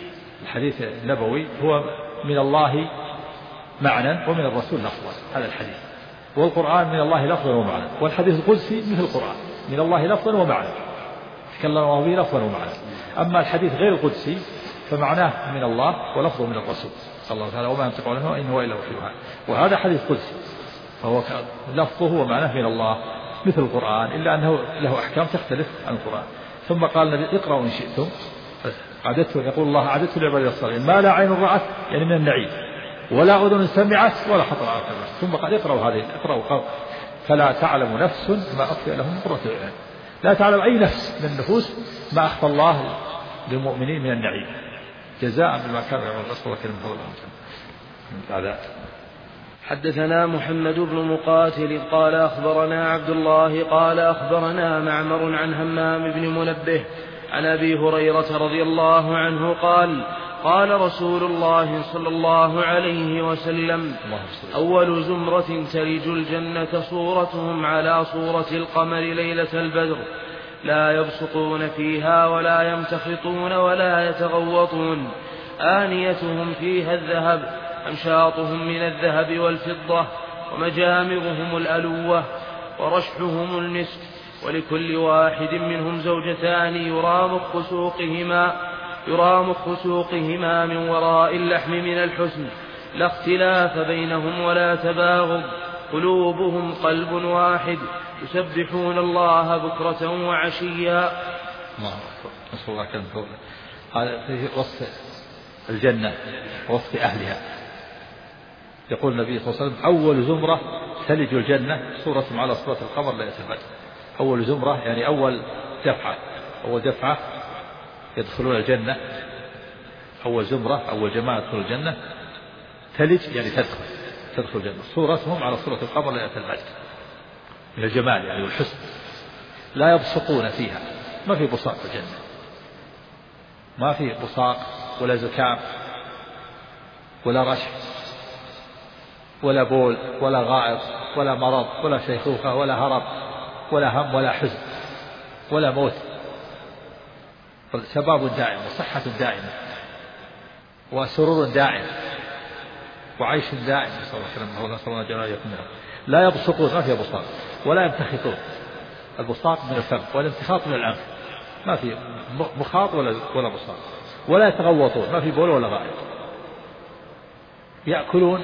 S2: الحديث النبوي هو من الله معنى ومن الرسول لفظا، هذا الحديث. والقرآن من الله لفظا ومعنى، والحديث القدسي مثل القرآن من الله لفظا ومعنى، تكلم الله به لفظا ومعنى. أما الحديث غير القدسي فمعناه من الله ولفظه من الرسول صلى الله عليه وسلم، وما ينطق عنه إن هو إلا وحي يوحى. وهذا حديث قدسي فهو لفظه ومعناه من الله مثل القرآن، إلا أنه له أحكام تختلف عن القرآن. ثم قال النبي اقرأوا إن شئتم، يقول الله أعددت لعبادي الصالحين ما لا عين رأت يعني من النعيم ولا أذن سمعت ولا خطر على قلب. ثم قال اقرأوا فلا تعلم نفس ما أخفي لهم من قرة أعين. لا تعلم أي نفس من النفوس ما أخفى الله للمؤمنين من النعيم جزاء بما كانوا يعملون. نسأل الله كلمة هذا.
S1: حدثنا محمد بن مقاتل قال أخبرنا عبد الله قال أخبرنا معمر عن همام بن منبه عن أبي هريرة رضي الله عنه قال قال رسول الله صلى الله عليه وسلم أول زمرة تلج الجنة صورتهم على صورة القمر ليلة البدر لا يبصقون فيها ولا يمتخطون ولا يتغوطون آنيتهم فيها الذهب أمشاطهم من الذهب والفضة ومجامرهم الألوة ورشحهم المسك ولكل واحد منهم زوجتان يرى مخ سوقهما من وراء اللحم من الحسن لا اختلاف بينهم ولا تباغض قلوبهم قلب واحد يسبحون الله بكرة وعشيا.
S2: نسأل الله كلمة قوله. هذا في وصف الجنة ووصف أهلها. يقول النبي صلى الله عليه وسلم أول زمرة تلج الجنة صورة على صورة القمر لا يتبدل. أول زمرة يعني أول دفعة يدخلون الجنة. أول زمرة أول جماعة يدخلون الجنة. تلج يعني تدخل الجنة صورتهم على صورة القمر لا يتبدل من الجمال يعني والحسن. لا يبصقون فيها، ما في بصاق في الجنة، ما في بصاق ولا زكام ولا رشح ولا بول ولا غائط ولا مرض ولا شيخوخة ولا هرب ولا هم ولا حزن ولا موت. شباب دائم وصحة دائمة وسرور دائم وعيش دائم. نسأل الله جل منهم. لا يبصقون، ما في بصاق، ولا يمتخطون، البصاق من الفم والامتخاط من الأنف، ما في مخاط ولا بصاق. ولا يتغوطون، ما في بول ولا غائط. يأكلون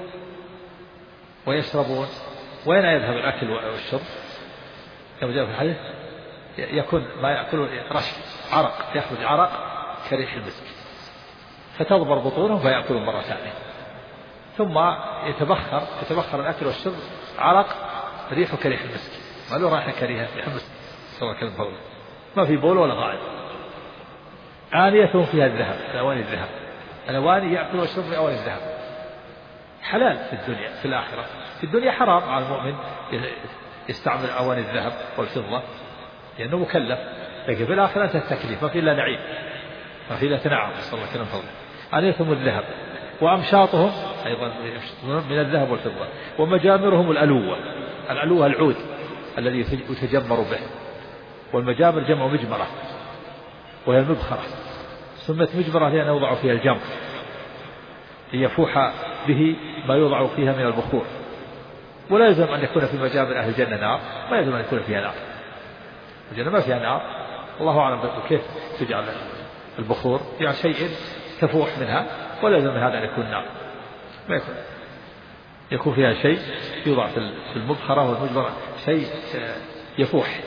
S2: ويشربون. وين يذهب الأكل والشرب؟ كما جاء في الحديث يكون ما يأكلون رشح عرق، يخرج عرق كريح المسك فتضبر بطونهم فيأكلون مرة ثانية. ثم يتبخر الأكل والشرب عرق ريحه كريح المسك، ما له رائحة كريهة ريح المسك سواء كان بول، ما في بول ولا غائط. آنيتهم فيها الذهب، أواني الذهب، الأواني يأكل ويشرب في أواني الذهب. حلال في الدنيا، في الآخرة في الدنيا حرام على المؤمن يستعمل أواني الذهب والفضة لأنه مكلف، لكن في الآخرة أنت التكليف، ما في إلا نعيم، ما في إلا تنعم. صلى الله عليه وسلم. آنيتهم الذهب وأمشاطهم أيضا من الذهب والفضة ومجامرهم الألوة العود الذي يتجمر به. والمجامر جمع مجمرة وهي المبخرة، سمت مجمرة لأن يوضع فيها الجمر ليفوح به ما يوضع فيها من البخور. ولا يلزم أن يكون في مجامر أهل الجنة نار، ما يلزم أن يكون فيها نار. الجنة ما فيها نار، الله أعلم كيف تجعل البخور يعني شيء تفوح منها، ولا يلزم من هذا أن يكون نار، ما يكون فيها شيء يوضع في المبخرة والمجمرة شيء يفوح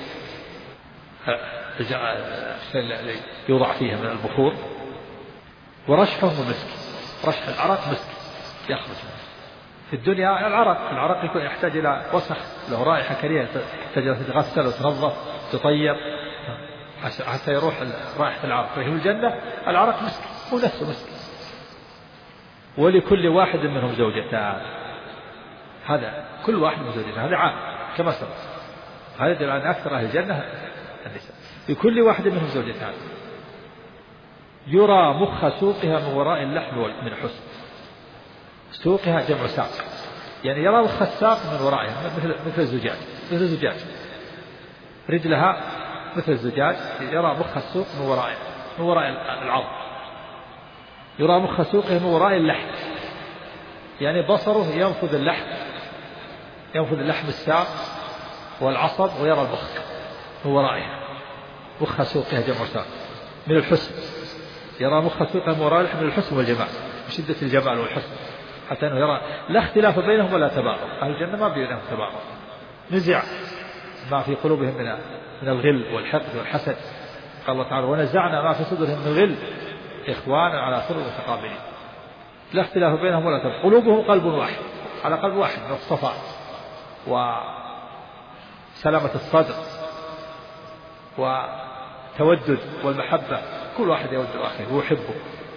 S2: يوضع فيها من البخور. ورشحهم مسك، رشح العرق مسك يخرج في الدنيا. العرق يكون يحتاج إلى وسخ، له رائحة كريهة، تحتاج تغسل وتنظف تطيب حتى يروح رائحة العرق. ففي الجنة العرق مسك، هو نفسه مسك. ولكل واحد منهم زوجتان، هذا كل واحد من زوجتان، هذا عام كما سبق. هذا يدل على أن أكثر أهل الجنة النساء. لكل واحد منهم زوجتان يرى مخ سوقها من وراء اللحم من حسن. سوقها جمع ساق، يعني يرى مخ الساق من ورائها مثل الزجاج، رجلها مثل الزجاج، يرى مخ السوق من وراء العظم يرى مخ سوقه من وراء اللحم، يعني بصره ينفذ اللحم الساق والعصب ويرى المخ من ورائها. مخ سوقها جمع ساق من الحسن، يرى مخ سوقها من وراء اللحم من الحسن والجمال، بشدة الجمال والحسن، حتى أنه يرى لا اختلاف بينهم ولا تباغض. أهل الجنة ما بينهم تباغض، نزع ما في قلوبهم من الغل والحقد والحسد. قال الله تعالى ونزعنا ما في صدورهم من غل إخوانا على سرر متقابلين. لا اختلاف بينهم ولا تباغض، قلوبهم قلب واحد على قلب واحد من الصفاء وسلامة الصدر وتودد والمحبة، كل واحد يود أخيه ويحبه،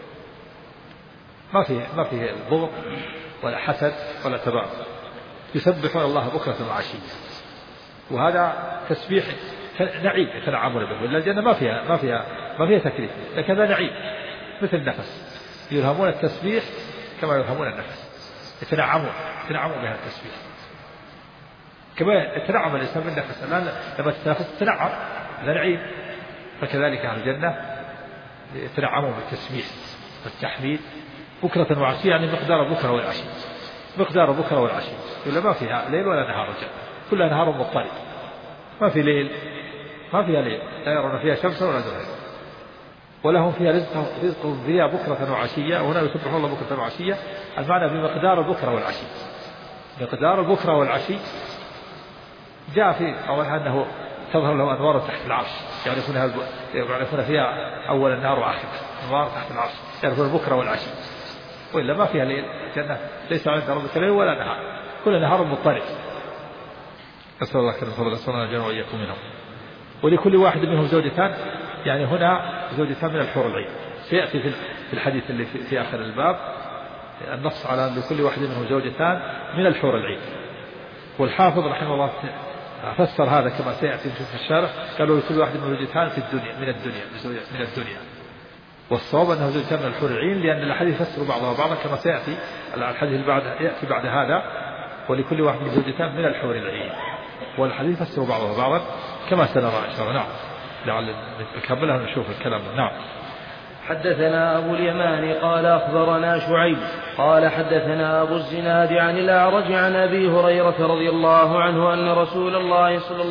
S2: ما فيه البغض ولا حسد ولا تباغض. يسبحون الله بكرة وعشية، وهذا تسبيح نعيم يتنعمون به. وإلا الجنة ما فيها تكليف، لكن هذا نعيم مثل النفس، يلهمون التسبيح كما يلهمون النفس، يتنعمون بها التسبيح كما يتنعم الإنسان بالنفس. لما تتنفس تتنعم، هذا نعيم. فكذلك أهل الجنة يتنعمون بالتسبيح والتحميد بكرة وعشية، يعني مقدار بكرة والعشي، ولا ما فيها ليل ولا نهار الجنة، كلها نهار مضطرب، ما في ليل ما فيها ليل، لا يرون فيها شمسا ولا زمهريرا، ولهم فيها رزق فيها بكرة وعشية. وهنا يسبحون الله بكرة وعشية، المعنى بمقدار البكرة والعشي. مقدار البكرة والعشي جاء في أولها أنه تظهر له أنوار تحت العرش، يعرفون فيها أول النهار وآخره، أنوار تحت العرش، يعرفون البكرة والعشي. وإلا ما فيها ليل، الجنة ليس عند ربك ليل ولا نهار، كل نهار مضطرب. أسأل الله كريم فضل أسألنا الجنة وإياكم منهم. ولكل واحد منهم زوجتان، يعني هنا زوجتان من الحور العين. سيأتي في الحديث اللي في آخر الباب النص على أن لكل واحد منهم زوجتان من الحور العين. والحافظ رحمه الله فسر هذا كما سيأتي في الشارح، قالوا لكل واحد منهم زوجتان في الدنيا من الدنيا. والصواب أنه زوجتان من الحور العين، لأن الحديث يفسر بعضها بعضا كما سيأتي الحديث يأتي بعد هذا، ولكل واحد من زوجتان من الحور العين، والحديث يفسر بعضها بعضا كما سنرى إن شاء الله. نعم، لعل نكملها ونشوف الكلام. نعم.
S1: حدثنا أبو اليمان قال أخبرنا شعيب قال حدثنا أبو الزناد عن الأعرج عن أبي هريرة رضي الله عنه أن رسول الله صلى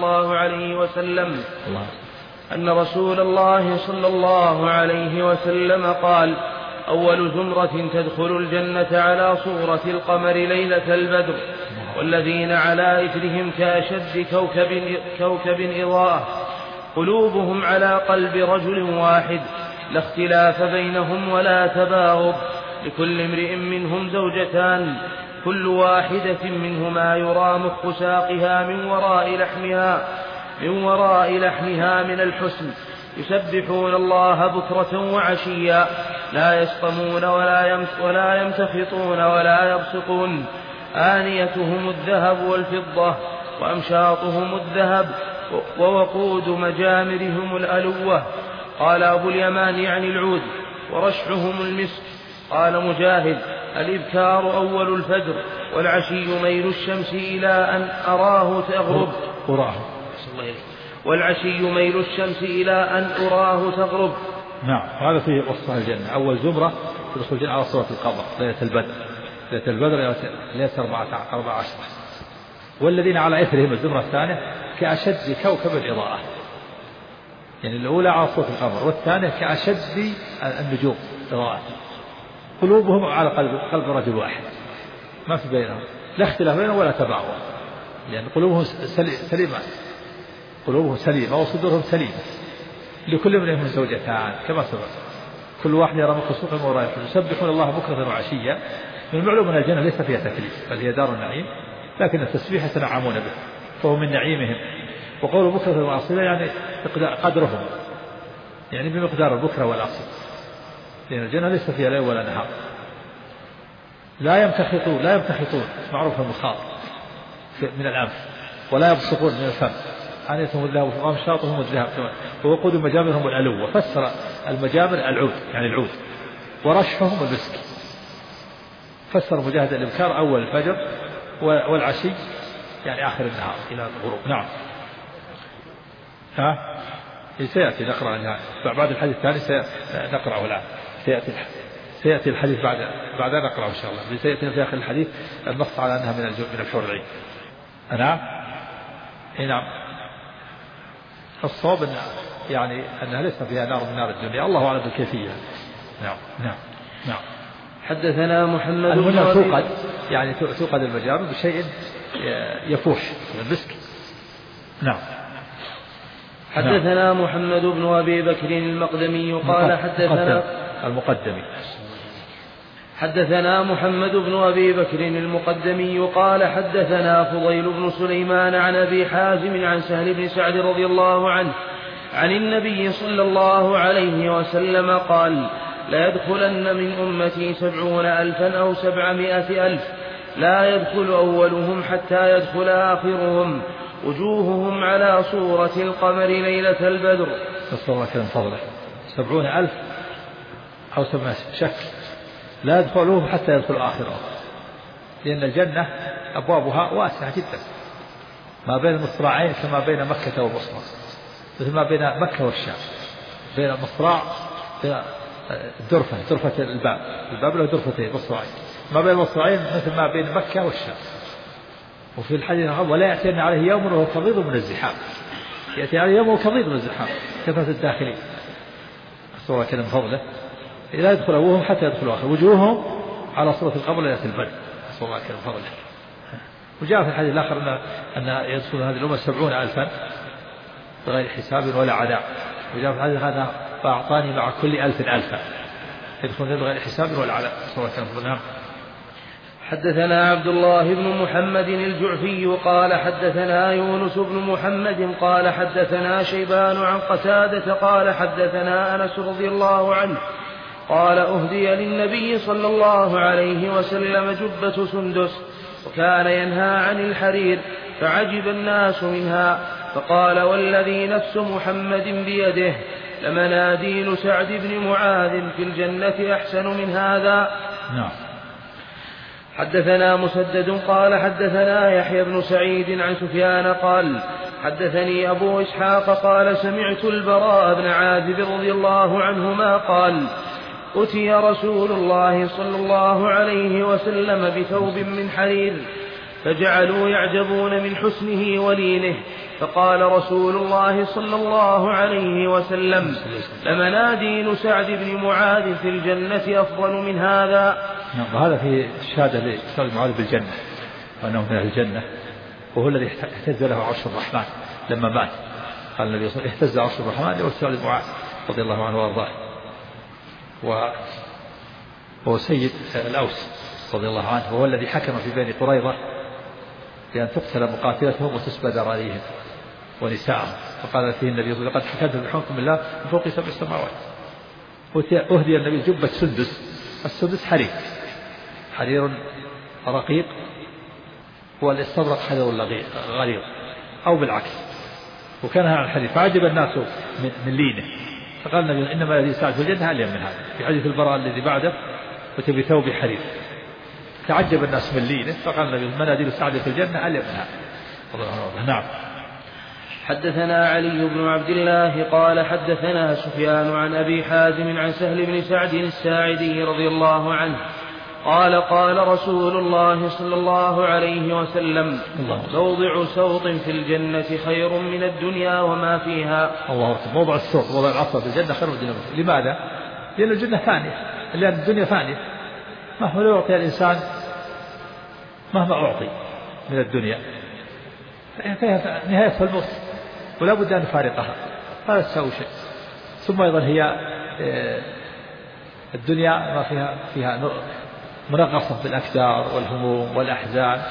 S1: الله عليه وسلم قال: أول زمرة تدخل الجنة على صورة القمر ليلة البدر، والذين على إثرهم كأشد كوكب إضاءة، قلوبهم على قلب رجل واحد، لا اختلاف بينهم ولا تباغض، لكل امرئ منهم زوجتان، كل واحدة منهما يرى مخ ساقها من وراء لحمها من الحسن، يسبحون الله بكرة وعشيا، لا يسقمون ولا يمتخطون ولا يبصقون، آنيتهم الذهب والفضة، وأمشاطهم الذهب، ووقود مجامرهم الألوة. قال أبو اليمان يعني العود، ورشحهم المسك. قال مجاهد: الإبكار أول الفجر، والعشي ميل الشمس إلى أن أراه تغرب.
S2: نعم. هذا فيه وصف الجنة. أول زمرة تدخل الجنة على صورة القمر ليلة البدر ليلة 14. والذين على إثرهم الزمرة الثانية كأشد كوكب الإضاءة، يعني الأولى على صورة القمر، والثانية كأشد النجوم إضاءة، قلوبهم على قلب رجل واحد، ما في بينهم لا اختلاف بينهم ولا تباغض، لأن قلوبهم سليمة وصدورهم سليمة. لكل منهم زوجتان كما سبق، كل واحد يرى مخ سوقه من وراء اللحم، يسبحون الله بكرة وعشية. من المعلوم أن الجنة ليس فيها تكليف، بل هي دار النعيم، لكن التسبيح يتنعمون به، فهو من نعيمهم. وقول بكرة وعصية يعني قدرهم، يعني بمقدار البكرة والعصي، لأن الجنة ليس فيها ليل ولا نهار. لا يمتخطون معروف المخاط من الأنف، ولا يبصقون من الفم، آنيتهم الذهب وأمشاطهم الذهب، ووقود مجامرهم الألوة. فسر المجامر العود، يعني العود، ورشحهم المسك. فسر مجاهد الإبكار أول الفجر، والعشي يعني آخر النهار إلى الغروب. نعم. سيأتي نقرأ بعد الحديث الثاني، سنقرأه الآن، سيأتي الحديث بعد نقرأ إن شاء الله. سيأتي في آخر الحديث النص على أنها من الحور العين. نعم. نعم. الصواب يعني أنها ليس فيها نار من نار الدنيا، الله أعلم بالكيفية. نعم نعم نعم.
S1: حدثنا محمد
S2: بن توقد يعني توقد المجارب بشيء يفوح من المسك. نعم.
S1: حدثنا محمد بن أبي بكر المقدمي قال حدثنا
S2: المقدمي.
S1: حدثنا محمد بن أبي بكر المقدمي قال حدثنا فضيل بن سليمان عن أبي حازم عن سهل بن سعد رضي الله عنه عن النبي صلى الله عليه وسلم قال: لا يدخلن من أمتي 70,000 أو 700,000 لا يدخل أولهم حتى يدخل آخرهم وجوههم على صورة القمر ليلة البدر.
S2: نسأل الله كرم فضله. 70,000 أو 700 شك لا يدخلوهم حتى يدخل آخرهم، لأن الجنة أبوابها واسعة جدا، ما بين المصراعين كما بين مكة والبصرة، مثل ما بين مكة والشام، بين المصراع درفة الباب له درفتين مصراعين، ما بين المصراعين مثل ما بين مكة والشام. وفي الحديث ولا يأتين عليه يوم وهو كضيض من الزحام، يأتي عليه يوم وهو كضيض من الزحام كثرة الداخلين. نسأل الله كرم فضله. لا يدخل أبوهم حتى يدخلوا آخر وجوههم على صورة القمر ليلة البدر. نسأل الله كرم فضله. وجاء في الحديث الآخر أن يدخل هذه الأمة 70,000 بغير حساب ولا عذاب. وجاء في الحديث هذا: فأعطاني مع كل 1,000 ألفا يدخلون بغير حساب ولا عذاب. نسأل الله كرم فضله.
S1: حدثنا عبد الله بن محمد الجعفي قال حدثنا يونس بن محمد قال حدثنا شيبان عن قتادة قال حدثنا أنس رضي الله عنه قال: أهدي للنبي صلى الله عليه وسلم جبة سندس وكان ينهى عن الحرير فعجب الناس منها، فقال: والذي نفس محمد بيده لمناديل سعد بن معاذ في الجنة أحسن من هذا.
S2: نعم.
S1: حدثنا مسدد قال حدثنا يحيى بن سعيد عن سفيان قال حدثني أبو إسحاق قال: سمعت البراء بن عازب رضي الله عنهما قال: أتي رسول الله صلى الله عليه وسلم بثوب من حرير فجعلوا يعجبون من حسنه ولينه، فقال رسول الله صلى الله عليه وسلم: لمناديل سعد بن معاذ في الجنة أفضل من هذا.
S2: وهذا في الشهادة لسعد بن معاذ بالجنة وأنه من أهل الجنة، وهو الذي اهتز له عرش الرحمن لما مات. قال النبي صلى الله عليه وسلم: اهتز عرش الرحمن لموت سعد بن معاذ رضي الله عنه وارضاه. وهو سيد الأوس رضي الله عنه، وهو الذي حكم في بني قريظة بأن تقتل مقاتلتهم وتسبى ذراريهم ونساءهم، فقال فيه النبي: لقد حكمت بحكم الله من فوق 7 سماوات. أهدي النبي جبة سندس. السندس حرير رقيق، والاستبرق حذر غليظ أو بالعكس، وكان هذا الحديث فعجب الناس من لينه، فقال النبي: إنما الذي سعد في الجنة ألين من هذا. في حديث البراء الذي بعده: وتبي ثوب حرير. تعجب الناس من لينه، فقال النبي: مناديل سعد في الجنة ألين من هذا. نعم.
S1: حدثنا علي بن عبد الله قال حدثنا سفيان عن أبي حازم عن سهل بن سعد الساعدي رضي الله عنه قال: قال رسول الله صلى الله عليه وسلم: موضع سوط في الجنة خير من الدنيا وما فيها.
S2: الله أكبر. موضع السوط، موضع العصا في الجنة خير من الدنيا. لماذا؟ لأن الجنة فانية، لأن الدنيا فانية. مهما يعطي الإنسان، مهما أعطي من الدنيا فيها نهاية الموت، ولا بد أن نفارقها، فلا تساوي شيء. ثم أيضا هي الدنيا ما فيها منغصة بالأكدار والهموم والأحزان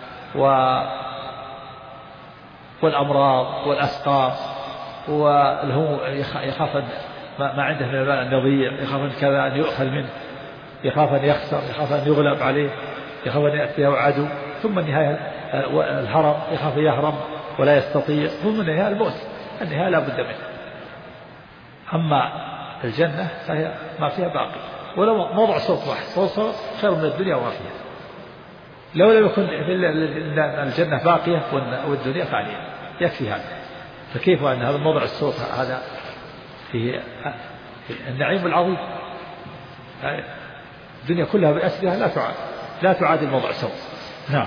S2: والأمراض والأسقام والهموم. يخاف ما عنده من المال أن يضيع، يخاف من كذا أن يؤخذ منه، يخاف أن يخسر، يخاف أن يغلب عليه، يخاف أن يأتيه عدو. ثم النهاية الهرم، يخاف يهرم ولا يستطيع. ثم النهاية الموت، النهاية لا بد منه. أما الجنة فهي ما فيها باقي، ولو موضع صوت واحد، صوت خير من الدنيا وما فيها. لو لم يكن الجنة باقية والدنيا فانية يكفي هذا. فكيف أن هذا موضع الصوت هذا فيه النعيم العظيم؟ الدنيا كلها بأسرها لا تعادل موضع سوء. نعم.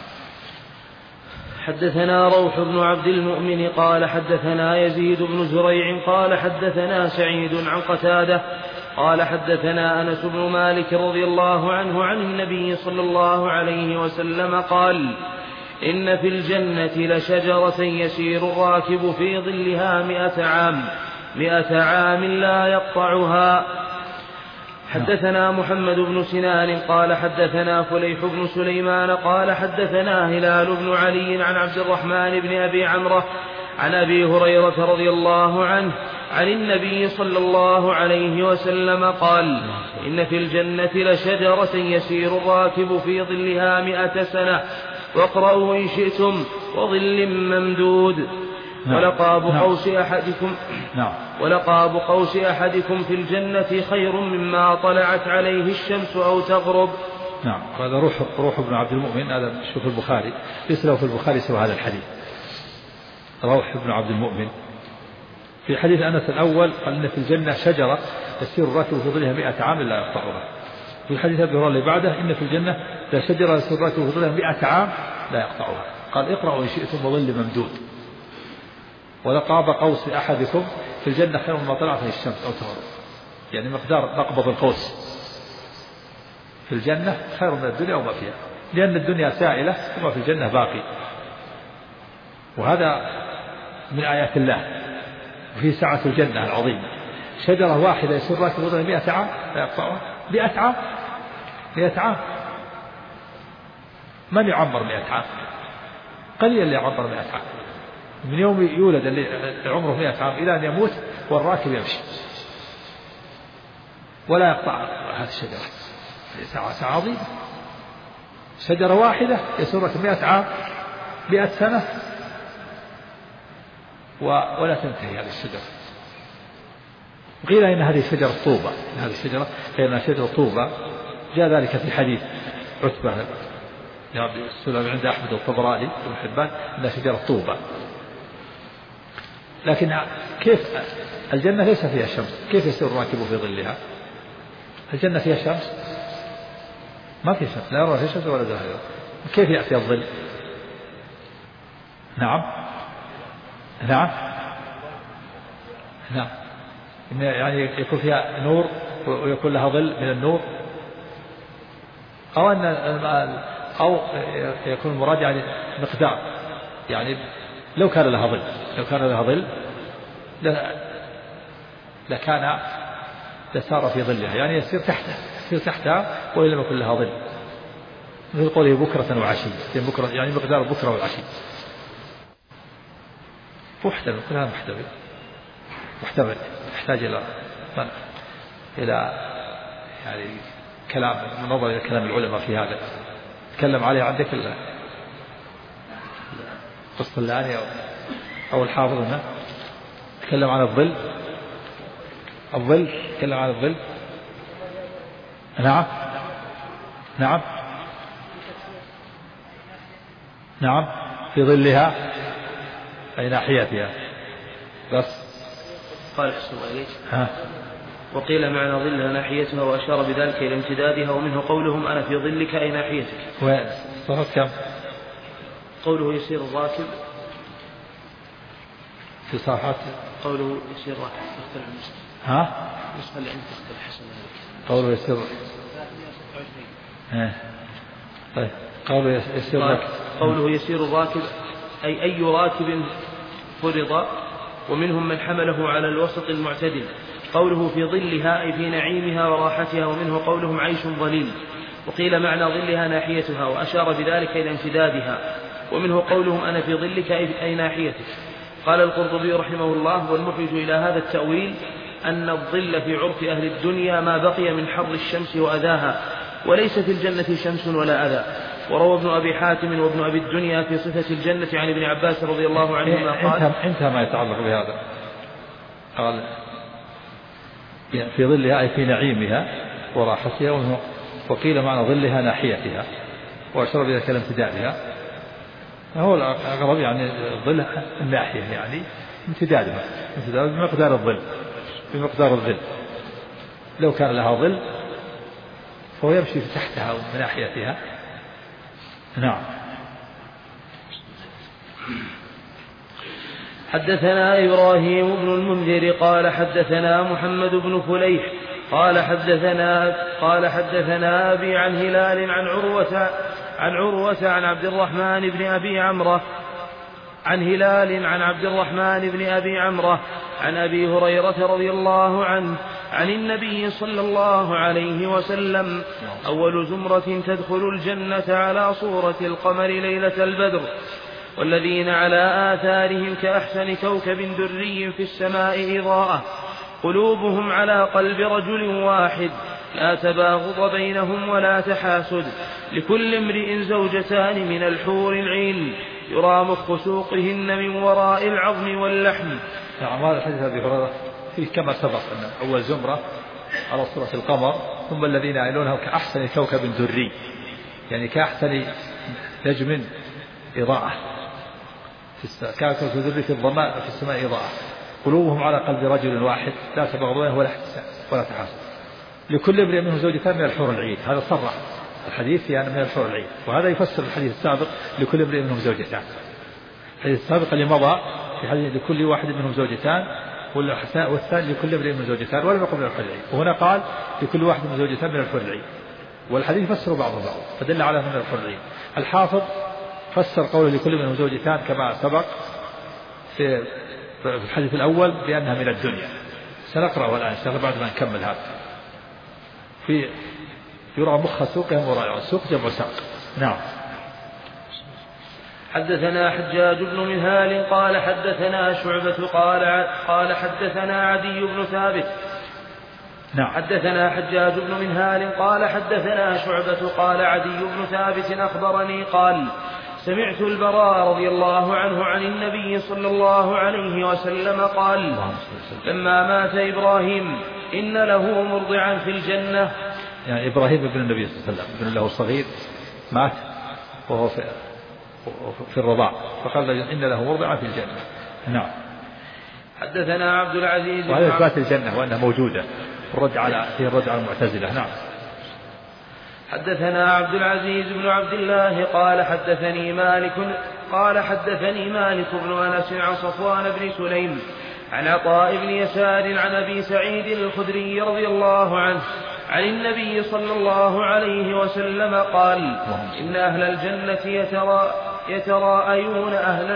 S1: حدثنا روح بن عبد المؤمن قال حدثنا يزيد بن زريع قال حدثنا سعيد عن قتادة قال حدثنا أنس بن مالك رضي الله عنه عن النبي صلى الله عليه وسلم قال إن في الجنة لشجرة يسير الراكب في ظلها 100 عام لا يقطعها. حدثنا محمد بن سنان قال حدثنا فليح بن سليمان قال حدثنا هلال بن علي عن عبد الرحمن بن أبي عمرة عن أبي هريرة رضي الله عنه عن النبي صلى الله عليه وسلم قال إن في الجنة لشجرة يسير الراكب في ظلها 100 سنة واقرأوا إن شئتم وظل ممدود ولقاب قوس أحدكم في الجنة خير مما طلعت عليه الشمس أو تغرب.
S2: نعم. هذا روح بن عبد المؤمن، هذا شوف البخاري ليس له في البخاري سوى هذا الحديث. روح بن عبد المؤمن في حديث أنس الأول قال إن في الجنة شجرة يسير الراكب في ظلها 100 عام لا يقطعها. في الحديث أبي هريرة اللي بعده إن في الجنة لا شجرة يسير الراكب في ظلها 100 عام لا يقطعها. قال اقرأوا إن شئتم وظل ممدود ولقاب قوس أحدكم في الجنة خير مما طلعت عليه الشمس أو تغرب. يعني مقدار نقبض القوس في الجنة خير من الدنيا وما فيها، لأن الدنيا سائلة وما في الجنة باقي. وهذا من آيات الله وفي سعة الجنة العظيمة. شجرة واحدة يسير راكب ظلها 100 عام لا يقطعها. 100 عام من يعمر 100 عام؟ قليل اللي يعمر 100 عام. من يوم يولد اللي عمره 100 عام إلى أن يموت والراكب يمشي ولا يقطع هذه الشجرة. ساعة عظيمة. شجرة واحدة يسير 100 عام 100 سنة ولا تنتهي هذه الشجرة. وقيل إن هذه شجرة طوبة، هذه الشجرة قيل إنها شجرة طوبة. جاء ذلك في حديث عتبة السلام عند أحمد والطبراني وابن حبان إنها شجرة طوبة. لكن كيف الجنة ليس فيها شمس؟ كيف يسير الراكب في ظلها؟ الجنة فيها شمس؟ ما فيها شمس، لا يرى فيها شمس ولا زهيرة. كيف يأتي الظل؟ نعم يعني يكون فيها نور ويكون لها ظل من النور، أو يكون المراد يعني مقدار، يعني لو كان لها ظل لكان لسار في ظلها، يعني يسير تحتها وإن لم يكن لها ظل. مثل قوله بكرة وعشي، يعني مقدار بكرة والعشي. محتمل، كلها محتمل يحتاج إلى يعني كلام، نظر إلى كلام العلماء في هذا. تكلم عليه عندك القسطلاني أو الحافظ هنا تكلم عن الظل. تكلم عن الظل. نعم في ظلها أي ناحيتها. بس
S1: قال حسن إليك وقيل معنى ظلها ناحيتها وأشار بذلك إلى امتدادها، ومنه قولهم أنا في ظلك أي ناحيتك.
S2: وصفت كم؟
S1: قوله يسير الراكب
S2: في صفحات
S1: قوله يسير الراكب تختلف المسلم. نسخة اللي عندك تختلف حسن إليك.
S2: قوله يسير طيب قوله
S1: يسير الراكب أي راكب فرض، ومنهم من حمله على الوسط المعتدل. قوله في ظلها أي في نعيمها وراحتها، ومنه قولهم عيش ظليل. وقيل معنى ظلها ناحيتها وأشار بذلك إلى امتدادها، ومنه قولهم أنا في ظلك أي ناحيتك. قال القرطبي رحمه الله والمخرج إلى هذا التأويل أن الظل في عرف أهل الدنيا ما بقي من حر الشمس وأذاها، وليس في الجنة شمس ولا أذى. وروى ابن أبي حاتم وابن أبي الدنيا في صفة الجنة عن ابن عباس رضي الله عنهما قال
S2: انتهى ما يتعلق بهذا. قال في ظلها أي في نعيمها وراحتها، وقيل معنى ظلها ناحيتها وأشار بذلك إلى امتدادها. هو الأقرب يعني الظل الناحية، يعني امتدادها بمقدار الظل. لو كان لها ظل فهو يمشي تحتها ومن ناحيتها. نعم.
S1: حدثنا إبراهيم بن المنذر قال حدثنا محمد بن فليح قال حدثنا أبي عن هلال عن عروة عن عبد الرحمن بن أبي عمرو عن هلال عن عبد الرحمن بن أبي عمرو عن أبي هريرة رضي الله عنه عن النبي صلى الله عليه وسلم: أول زمرة تدخل الجنة على صورة القمر ليلة البدر، والذين على آثارهم كأحسن كوكب دري في السماء إضاءة، قلوبهم على قلب رجل واحد، لا تباغض بينهم ولا تحاسد، لكل امرئ زوجتان من الحور العين، يرى مخ سوقهن من وراء العظم واللحم.
S2: نعم. هذا الحديث أبي هريرة فيه كما سبق أن أول زمرة على صورة القمر، ثم الذين يعلونها كأحسن كوكب دري، يعني كأحسن نجم إضاءة كوكب دري في الظلماء في السماء إضاءة، قلوبهم على قلب رجل واحد، لا تبغض بينهم ولا تحاسد، لكل امرئ منهم زوجتان من الحور العين. هذا صرح الحديث في أن من الحور العين، وهذا يفسر الحديث السابق لكل امرئ منهم زوجتان. الحديث السابق اللي مضى في حديث لكل واحد منهم زوجتان، والثاني لكل امرئ منهم زوجتان، ولم يقل من الحور العين، وهنا قال لكل واحد منهم زوجتان من الحور العين، والحديث فسر بعضه بعض فدل على من الحور العين. الحافظ فسر قوله لكل منهم زوجتان كما سبق في الحديث الأول بأنها من الدنيا. سنقرأه الآن بعد ما نكمل هذا. في يرى مخ سوقهم وراء السوق جمع ساق. نعم.
S1: حدثنا حجاج بن منهال قال حدثنا شعبة قال حدثنا عدي بن ثابت.
S2: نعم.
S1: حدثنا حجاج بن منهال قال حدثنا شعبة قال عدي بن ثابت أخبرني قال: سمعت البراء رضي الله عنه عن النبي صلى الله عليه وسلم قال: لما مات إبراهيم إن له مرضعا في الجنة.
S2: يعني إبراهيم ابن النبي صلى الله عليه وسلم ابن له صغير مات وهو في الرضاع، فقال إن له مرضعا في الجنة. نعم.
S1: حدثنا عبد العزيز
S2: وهذا إثبات الجنة وأنها موجودة، الرد على المعتزلة. نعم.
S1: حدثنا عبد العزيز بن عبد الله قال حدثني مالك بن أنس عن صفوان بن سليم عن عطاء بن يسار عن أبي سعيد الخدري رضي الله عنه عن النبي صلى الله عليه وسلم قال: إن أهل الجنة يتراءون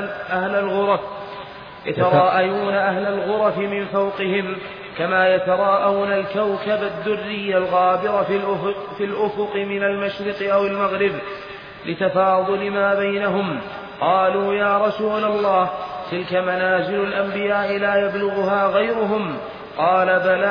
S1: أهل الغرف من فوقهم كما يتراءون الكوكب الدري الغابر في الأفق من المشرق أو المغرب، لتفاضل ما بينهم. قالوا: يا رسول الله، تلك منازل الأنبياء لا يبلغها غيرهم. قال: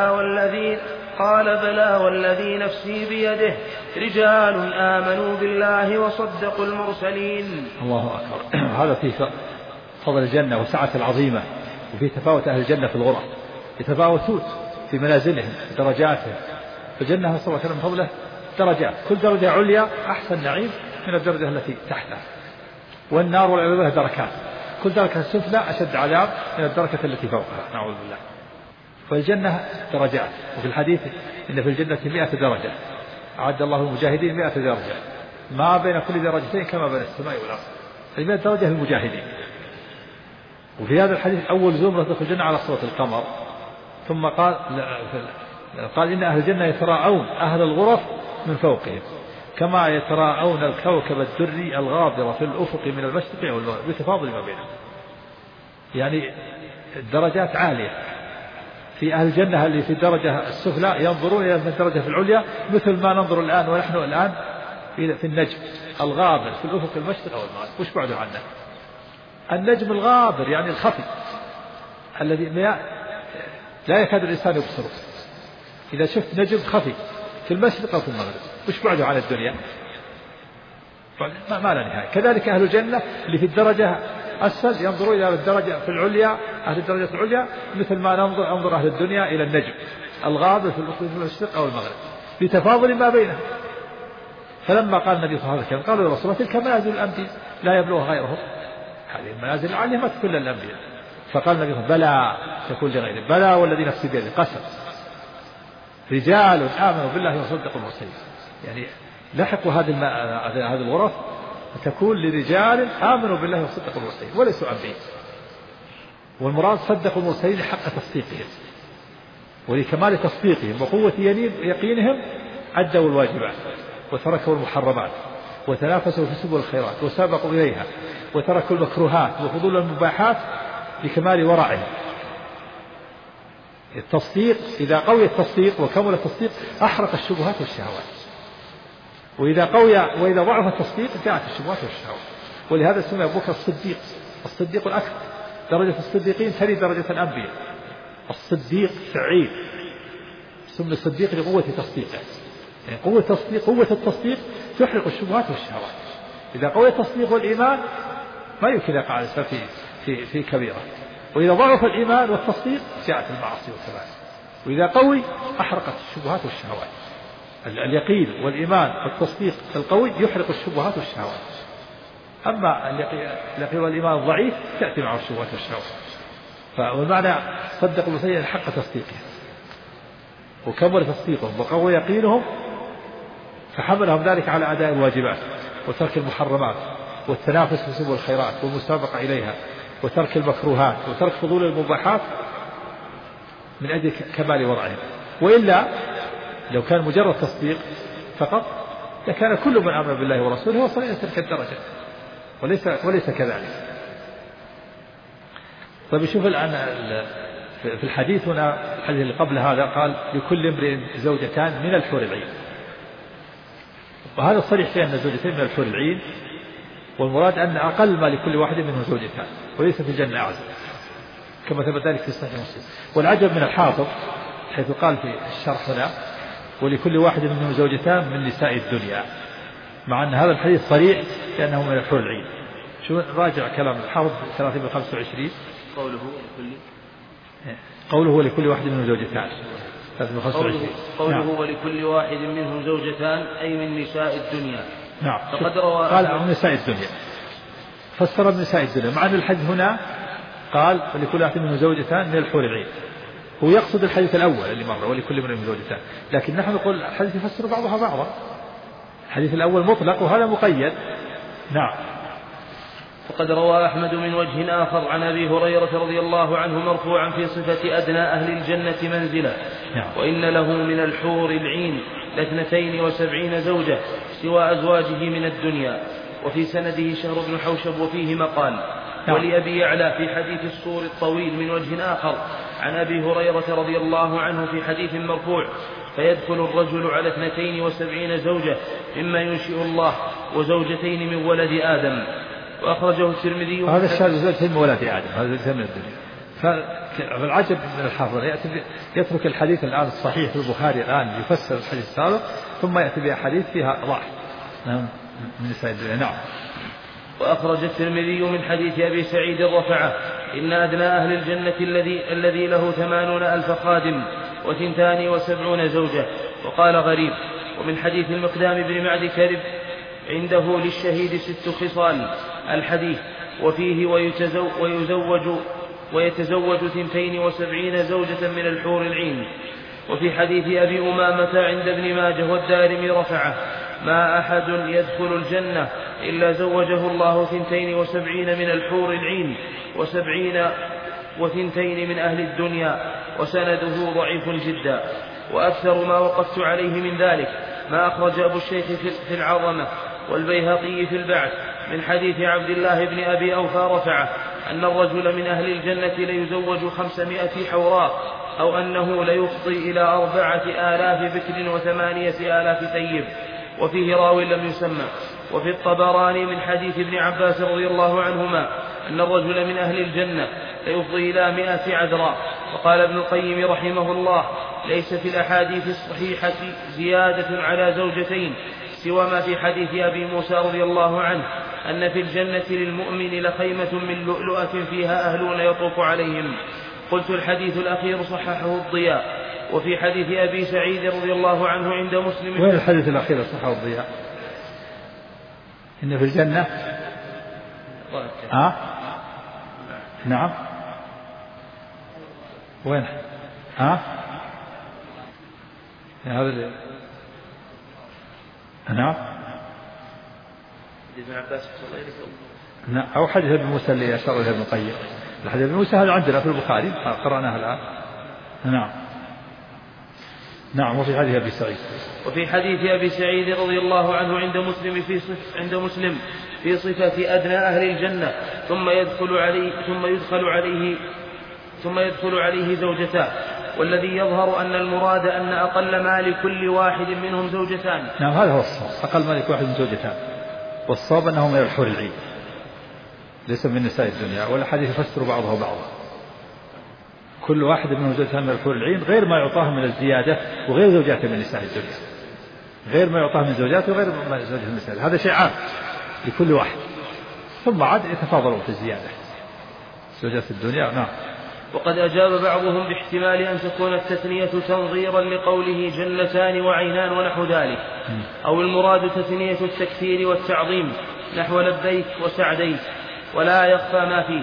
S1: بلى والذي نفسي بيده، رجال آمنوا بالله وصدقوا المرسلين.
S2: الله أكبر. هذا فيه فضل الجنة وسعة العظيمة، وفيه تفاوت أهل الجنة في الغرف، يتفاوتون في منازلهم درجاتهم. فالجنة صلى الله عليه وسلم فضله درجات، كل درجة عليا أحسن نعيم من الدرجة التي تحتها، والنار والعياذ بالله دركات، كل دركة سفلى أشد عذاب من الدركة التي فوقها، نعوذ بالله. فالجنة درجات، وفي الحديث إن في الجنة 100 درجة أعد الله المجاهدين 100 درجة، ما بين كل درجتين كما بين السماء والأرض، 100 درجة للمجاهدين. وفي هذا الحديث أول زمرة تدخل الجنة على صورة القمر، ثم قال إن أهل الجنة يتراءون أهل الغرف من فوقهم كما يتراءون الكوكب الدري الغابر في الأفق من المشرق والمغرب، بتفاضل ما بينهم. يعني الدرجات عالية. في أهل الجنة اللي في الدرجة السفلى ينظرون إلى الدرجة في العليا مثل ما ننظر الآن ونحن الآن في النجم الغابر في الأفق المشرق أو المغرب. وش بعده عنه؟ النجم الغابر يعني الخفي الذي لا يكاد الإنسان يبصره. إذا شفت نجم خفي في المشرق أو في المغرب، وش بعده عن الدنيا؟ ما لا نهاية. كذلك أهل الجنة اللي في الدرجة أسفل ينظرون إلى الدرجة في العليا، أهل الدرجة العليا مثل ما أنظر أهل الدنيا إلى النجم الغابر في المشرق أو المغرب، لتفاضل ما بينهم. فلما قال النبي صلى الله عليه وسلم قالوا يا رسول الله تلك منازل الأنبياء لا يبلغها غيرهم، هذه المنازل العالية ما تكون للأنبياء. فقال النبي بلى تكون لغيره، بلى والذي نفسي بيده، قسم، رجال آمنوا بالله وصدقوا المرسلين. يعني لحقوا هذه الغرف تكون لرجال آمنوا بالله وصدقوا المرسلين وليسوا أنبياء، والمراد صدقوا المرسلين حق تصديقهم، ولكمال تصديقهم وقوة يقينهم أدوا الواجبات وتركوا المحرمات وتنافسوا في سبل الخيرات وسابقوا إليها وتركوا المكروهات وفضول المباحات لكمال ورعهم. التصديق إذا قوي التصديق وكمل التصديق أحرق الشبهات والشهوات، وإذا ضعف التصديق جاءت الشبهات والشهوات. ولهذا سمي أبو بكر الصديق الأكبر، درجة الصديقين تلي درجة الأنبياء. الصديق سعيد سمي الصديق لقوة تصديقه، يعني قوة التصديق تحرق الشبهات والشهوات. إذا قوي التصديق والإيمان ما يمكن يقع الإنسان في كبيرة، وإذا ضعف الإيمان والتصديق جاءت المعاصي والكبائر. وإذا قوي أحرقت الشبهات والشهوات. اليقين والإيمان والتصديق القوي يحرق الشبهات والشهوات، أما اليقين والإيمان الضعيف تأتي معه الشبهات والشهوات. والمعنى صدقوا المرسلين حق تصديقهم وكمل تصديقهم وقوي يقينهم، فحملهم ذلك على أداء الواجبات وترك المحرمات والتنافس في سبل الخيرات والمسابقة إليها وترك المكروهات وترك فضول المباحات من أجل كمال ورعهم. وإلا لو كان مجرد تصديق فقط لكان كل من آمن بالله ورسوله وصل إلى تلك الدرجة، وليس كذلك. طيب شوف الآن في الحديث هنا، الحديث اللي قبل هذا قال لكل امرئ زوجتان من الحور العين، وهذا صريح في أن زوجتين من الحور العين، والمراد أن أقل ما لكل واحد منهم زوجتان وليس في الجنة أعز، كما ثبت ذلك في صحيح مسلم. والعجب من الحافظ حيث قال في الشرح هنا ولكل واحد منهم زوجتان من نساء الدنيا، مع أن هذا الحديث صريح لأنه من الحور العين. شو راجع كلام الحافظ 325 قوله ولكل واحد منهم زوجتان.
S1: قوله ولكل واحد منهم زوجتان أي من نساء الدنيا.
S2: نعم. قال من نساء الدنيا، فسر من نساء الدنيا، مع أن الحديث هنا قال ولكل واحد منهم زوجتان من الحور العين، هو يقصد الحديث الأول اللي مر ولكل منهم زوجتان، لكن نحن نقول الحديث يفسر بعضها بعضا. الحديث الأول مطلق وهذا مقيد. نعم.
S1: وقد روى أحمد من وجه آخر عن أبي هريرة رضي الله عنه مرفوعا في صفة أدنى أهل الجنة منزلة، وإن له من الحور العين 72 زوجة سوى أزواجه من الدنيا. وفي سنده شهر بن حوشب وفيه مقال. ولأبي يعلى في حديث السور الطويل من وجه آخر عن أبي هريرة رضي الله عنه في حديث مرفوع فيدخل الرجل على 72 زوجة مما ينشئ الله وزوجتين من ولد آدم. وأخرجه الترمذي.
S2: هذا الشاذ زوجتين من ولد آدم، هذا زوجتين من الدنيا. فالعجب من الحافظ يترك الحديث الآن الصحيح في البخاري الآن يفسر الحديث السابق ثم يأتي بأحاديث فيها ضعف من نساء الدنيا. نعم.
S1: وأخرج الترمذي من حديث أبي سعيد رفعه إن أدنى أهل الجنة الذي له 80,000 خادم و72 زوجة. وقال غريب. ومن حديث المقدام بن معد كرب عنده للشهيد 6 خصال الحديث وفيه ويتزوج 72 زوجة من الحور العين. وفي حديث أبي أمامة عند ابن ماجه والدارمي رفعه ما أحد يدخل الجنة إلا زوجه الله 72 من الحور العين و72 من أهل الدنيا. وسنده ضعيف جدا. وأكثر ما وقفت عليه من ذلك ما أخرج أبو الشيخ في العظمة والبيهقي في البعث من حديث عبد الله بن أبي أوفى رفعه أن الرجل من أهل الجنة ليزوج 500 حوراء أو أنه ليفضي إلى 4,000 بكر و8,000 طيب. وفيه راو لم يسمى. وفي الطبراني من حديث ابن عباس رضي الله عنهما أن الرجل من أهل الجنة ليفضي إلى 100 عذراء. وقال ابن القيم رحمه الله ليس في الأحاديث الصحيحة زيادة على زوجتين سوى ما في حديث أبي موسى رضي الله عنه أن في الجنة للمؤمن لخيمة من لؤلؤة فيها أهلون يطوف عليهم. قلت الحديث الأخير صححه الضياء. وفي حديث أبي سعيد رضي الله عنه عند مسلم.
S2: وين الحديث الأخير صححه الضياء؟ إن في الجنة نعم. وين هذا نعم. نعم. أو حديث ابن موسى اللي أشار إليه ابن القيم. الحديث ابن موسى هذا عندنا في البخاري قرأناه الآن. نعم. نعم. وفي حديث أبي سعيد.
S1: وفي حديث أبي سعيد رضي الله عنه عند مسلم في صفة أدنى أهل الجنة ثم يدخل عليه زوجتان، والذي يظهر أن المراد أن أقل ما لكل واحد منهم زوجتان.
S2: نعم هذا هو الصواب، أقل ما لكل واحد من زوجتان، والصواب أنهم من الحور العين ليس من نساء الدنيا، والحديث يفسر بعضه بعضا. كل واحد منهم زوجتان من الحور العين غير ما يعطاه من الزيادة وغير زوجاته من نساء الدنيا، غير ما يعطاه من زوجاته وغير ما زوجاته من النساء، هذا شيء عام لكل واحد، ثم عاد يتفاضلون في الزيادة زوجات الدنيا. نعم.
S1: وقد أجاب بعضهم باحتمال أن تكون التثنية تنظيرا لقوله جنتان وعينان ونحو ذلك، أو المراد تثنية التكثير والتعظيم نحو لبيك وسعديك، ولا يخفى ما فيه.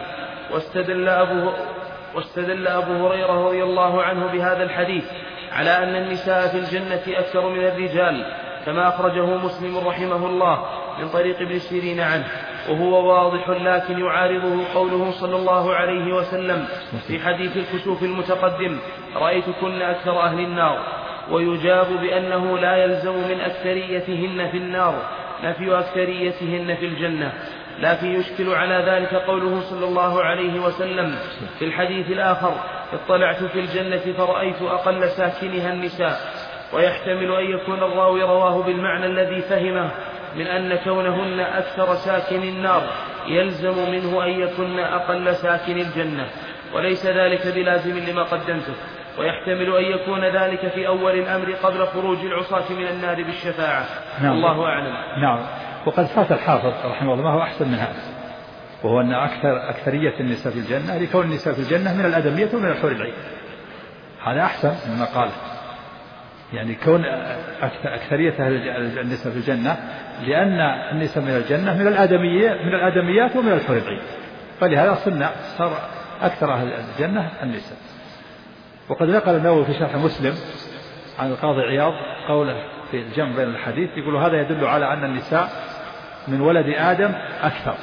S1: واستدل أبو هريرة رضي الله عنه بهذا الحديث على أن النساء في الجنة أكثر من الرجال، كما أخرجه مسلم رحمه الله من طريق ابن سيرين عنه، وهو واضح، لكن يعارضه قوله صلى الله عليه وسلم في حديث الكسوف المتقدم: رأيتكن أكثر أهل النار. ويجاب بأنه لا يلزم من أكثريتهن في النار نفي أكثريتهن في الجنة، لكن يشكل على ذلك قوله صلى الله عليه وسلم في الحديث الآخر: اطلعت في الجنة فرأيت أقل ساكنها النساء. ويحتمل أن يكون الراوي رواه بالمعنى الذي فهمه من أن كونهن أكثر ساكن النار يلزم منه أن يكن أقل ساكن الجنة، وليس ذلك بلازم لما قدمته. ويحتمل أن يكون ذلك في أول الأمر قبل خروج العصاة من النار بالشفاعة.
S2: نعم.
S1: الله أعلم.
S2: نعم. وقد فات الحافظ رحمه الله ما هو أحسن من هذا، وهو أن أكثرية النساء في الجنة لكون النساء في الجنة من الأدمية ومن الحور العين، هذا أحسن مما قال، يعني كون أكثرية النساء في الجنة لأن النساء من الجنة من الآدميات ومن الحور العين، فلهذا صار أكثر أهل الجنة النساء. وقد نقل النووي في شرح مسلم عن القاضي عياض قوله في الجمع بين الحديث، يقول هذا يدل على أن النساء من ولد آدم أكثر،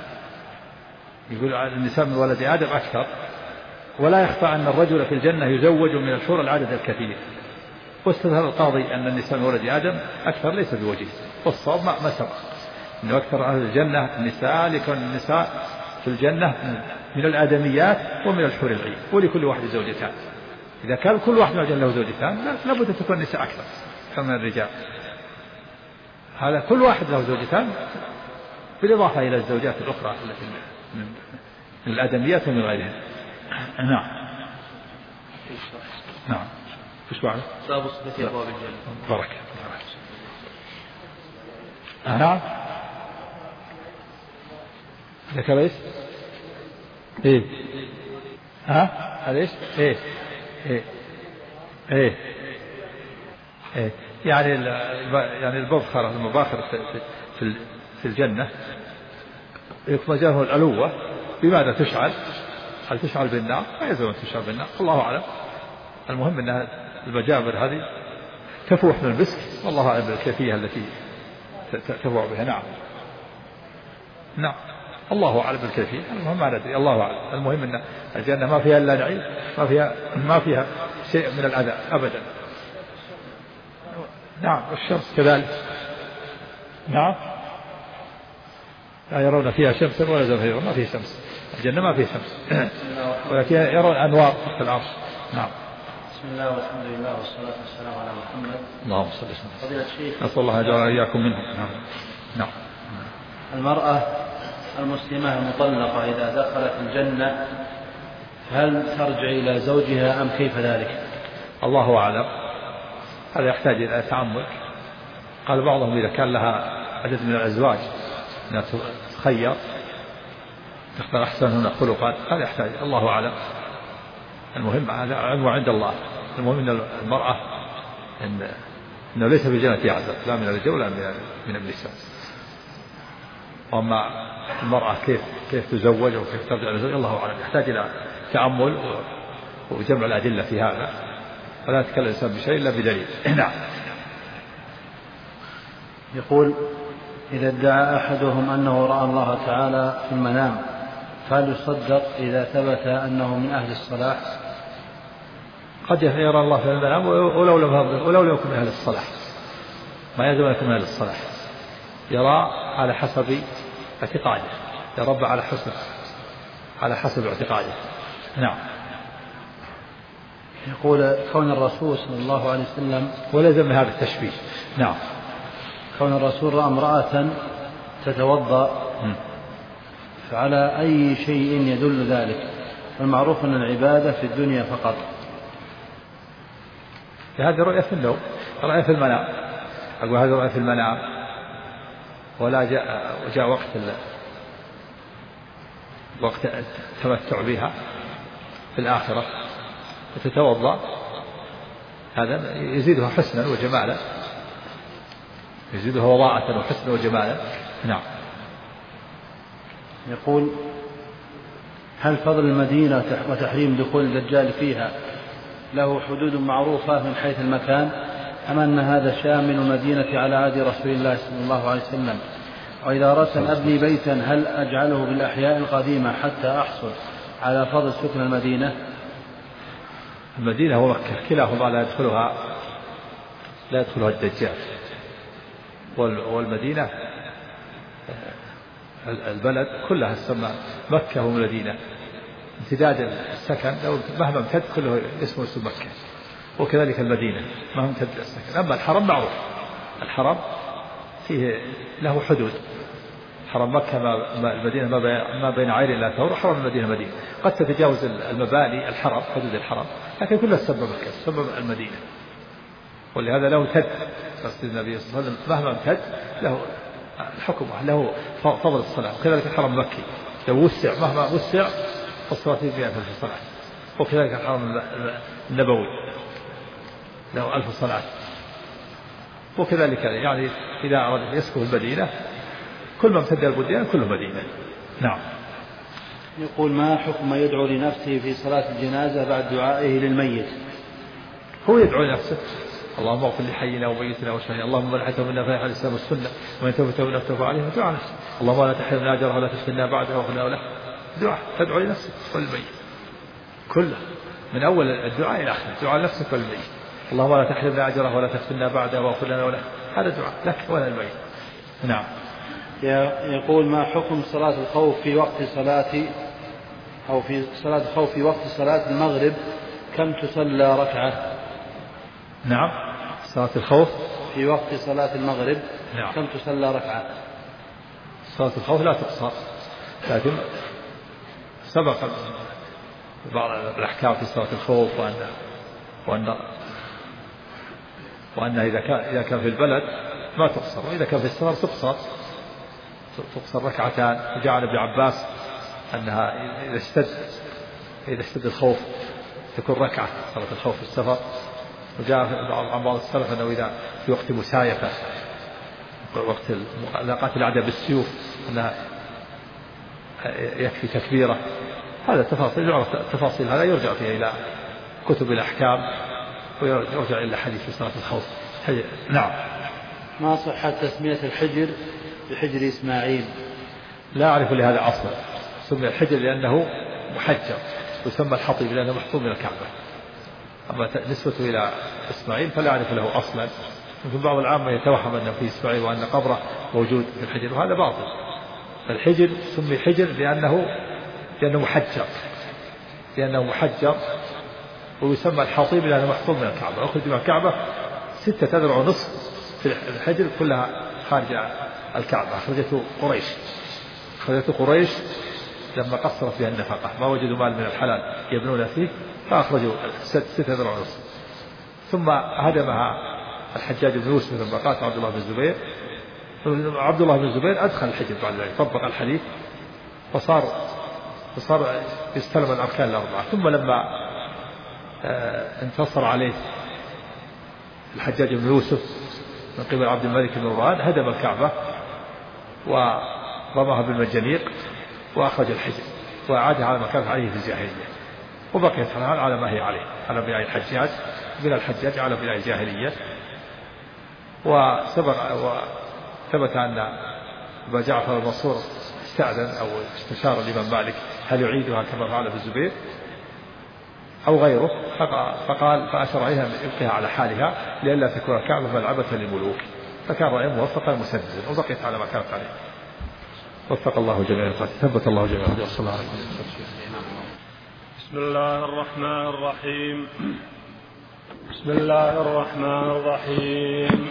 S2: يقول النساء من ولد آدم أكثر، ولا يخفى أن الرجل في الجنة يزوج من الحور العدد الكثير. واستدل القاضي أن النساء من ولد آدم أكثر ليس بوجيه، والصواب ما سبق أنه أكثر أهل الجنة النساء لكون النساء في الجنة من الآدميات ومن الحور العين، ولكل واحد زوجتان. إذا كان كل واحد من الجنة له زوجتان لابد أن تكون النساء أكثر كما الرجال، هذا كل واحد له زوجتان بالإضافة إلى الزوجات الأخرى التي من الآدميات ومن غيرها. نعم. نعم. إيش بعد؟
S1: باب صفة أبواب الجنة.
S2: بركة. نعم. ذكر إيش؟ إيه. هذا إيش؟ إيه. إيه. إيه. إيه. يعني الببخرة المباخر في الجنة يطلجه الألوة بماذا تشعل؟ هل تشعل بالنار؟ لا يلزم أن تشعل بالنار، الله أعلم. المهم أن المجابر هذه تفوح من المسك، والله أعلم بالكيفية التي تفوح بها. نعم. نعم. الله أعلم بالكيفية، المهم ما ندري، الله أعلم. المهم أن الجنة ما فيها إلا نعيم، ما فيها شيء من الأذى أبدا. نعم. والشمس كذلك. نعم. لا يرون فيها شمسا ولا زمهريرا، ما فيه شمس، الجنة ما فيه شمس ولكن يرون أنوار في العرش. نعم.
S1: بسم الله والحمد لله والصلاة والسلام على محمد.
S2: اللهم صل وسلم.
S1: فضيلة الشيخ،
S2: نسأل الله أن يجعلنا إياكم منهم. نعم.
S1: المرأة المسلمة المطلقة إذا دخلت الجنة هل ترجع إلى زوجها أم كيف ذلك؟
S2: الله أعلم، هذا يحتاج إلى تأمل. قال بعضهم إذا كان لها عدد من الأزواج أنها تخير تختار أحسنهن خلقا، هذا يحتاج، الله أعلم. المهم هذا علم عند الله. المهم أن المرأة إنه ليس في الجنة عدد، لا من الرجال ولا من النساء. وأما المرأة كيف تزوج وكيف ترجع للزوج، الله أعلم، يحتاج إلى تأمل وجمع الأدلة في هذا، فلا يتكلم الإنسان بشيء إلا بدليل. نعم.
S1: يقول: إذا ادعى أحدهم أنه رأى الله تعالى في المنام فهل يصدق إذا ثبت أنه من أهل الصلاح؟
S2: قد يرى الله في المنام ولو لم يكن من أهل الصلاح، ما يلزم أن يكون من أهل الصلاح، يرى على حسب اعتقاده، يرى على حسب اعتقاده. نعم.
S1: يقول: كون الرسول صلى الله عليه وسلم
S2: ولازم هذا التشبيه. نعم.
S1: كون الرسول رأى امرأة تتوضأ فعلى أي شيء يدل ذلك؟ والمعروف أن العبادة في الدنيا فقط.
S2: هذه رؤية في النوم، رؤية في المنام. أقول هذه رؤية في المنام، ولا جاء وقت التمتع بها في الآخرة وتتوضأ، هذا يزيدها حسنا وجمالا، يزيدها وضاءة وحسنا وجمالا. نعم.
S1: يقول: هل فضل المدينة وتحريم دخول الدجال فيها له حدود معروفة من حيث المكان، أم أن هذا شامل المدينة على عهد رسول الله صلى الله عليه وسلم؟ وإذا أردت أن أبني بيتا هل أجعله بالأحياء القديمة حتى أحصل على فضل سكن المدينة؟
S2: المدينة ومكة كلاهما لا يدخلها الدجال، والمدينة البلد كلها تسمى مكة والمدينة، امتداد السكن لو مهما امتد كله اسمه اسم مكة، وكذلك المدينة مهما امتد السكن. أما الحرم معروف، الحرم فيه له حدود، حرم مكة المدينة ما بين عير إلى ثور، حرم المدينة مدينة، قد تتجاوز المباني الحرم حدود الحرم، لكن كلها تسمى مكة تسمى المدينة. ولهذا له امتد قصد النبي صلى الله عليه وسلم مهما امتد له الحكم، له فضل الصلاة. وكذلك الحرم المكي لو وسع مهما وسع فالصلاة فيه 100,000 صلاة، وكذلك الحرم النبوي له 1000 صلاة. وكذلك يعني إذا أراد يسكن المدينة كل ما امتد البلدان كله مدينة. نعم.
S1: يقول: ما حكم من يدعو لنفسه في صلاة الجنازة بعد دعائه للميت؟
S2: هو يدعو لنفسه: اللهم اغفر لحينا وميتنا وشهيدنا، اللهم من احيته منا فاحيا الاسلام والسنه، ومن توفته منا فتوفى عليه ودعاء نفسه، اللهم لا تحرمنا اجره ولا تفتنا بعده واغفر له. دعاء تدعو لنفسك والميت كله من اول الدعاء الى اخره، دعاء لنفسك والميت، اللهم لا تحرمنا اجره ولا تفتنا بعده واغفر لنا وله، هذا دعاء لك ولا الميت. نعم.
S1: يقول: ما حكم صلاة الخوف في وقت صلاة المغرب كم تصلى ركعة؟
S2: نعم. صلاة الخوف
S1: في وقت صلاة المغرب
S2: نعم.
S1: كم تصلى ركعة؟
S2: صلاة الخوف لا تقصر، لكن سبق بعض الأحكام في صلاة الخوف وأن إذا كان في البلد ما تقصر، وإذا كان في السفر تقصر ركعتان. وجاء عن ابن عباس أنها إذا اشتد الخوف تكون ركعة صلاة الخوف في السفر. وجاء عن بعض السلف أنه إذا في وقت مسايفة، وقت ملاقاة الأعداء بالسيوف، أنها يكفي تكبيرة. هذا تفاصيل هذا يرجع فيها إلى كتب الأحكام ويرجع إلى حديث في صلاة الخوف. نعم.
S1: ما صحة تسمية الحجر بحجر إسماعيل؟
S2: لا أعرف لهذا أصلا. سمي الحجر لأنه محجر، ويسمى الحطيب لأنه محطوب من الكعبة. أما نسبته إلى إسماعيل فلا أعرف له أصلا. يمكن بعض العامة يتوهم أنه في إسماعيل وأن قبره موجود في الحجر، وهذا باطل. الحجر سمي حجر لأنه محجر، ويسمى الحطيب لأنه محطوب من الكعبة. أخرج من الكعبة 6 أذرع ونصف في الحجر كلها خارج الكعبة. أخرجته قريش لما قصرت فيها النفقة، ما وجدوا مال من الحلال يبنون فيه، فأخرجوا 6 أذرع ونصف. ثم هدمها الحجاج بن يوسف لما قاتل عبد الله بن الزبير. عبد الله بن الزبير أدخل الحجر بعد ذلك، طبق الحديث، فصار يستلم الأركان الأربعة. ثم لما انتصر عليه الحجاج بن يوسف من قبل عبد الملك بن مروان، هدم الكعبة ورماها بالمنجنيق وأخرج الحجر وأعادها على ما كانت عليه في الجاهلية، وبقيت على ما هي عليه، على بناء الحجاج على بناء الجاهلية. وسبق ثبت أن أبا جعفر المنصور استأذن أو استشار الإمام مالك هل يعيدها كما فعل في الزبير أو غيره، فقال فأشار عليها يبقيها على حالها لئلا تكون الكعبة ملعبة للملوك، فكان رأيه موفقا مسددا وبقيت على ما كانت عليه. وفق الله جميعا، ثبت الله جميعا. صلى الله عليه وسلم.
S3: بسم الله الرحمن الرحيم. بسم الله الرحمن الرحيم.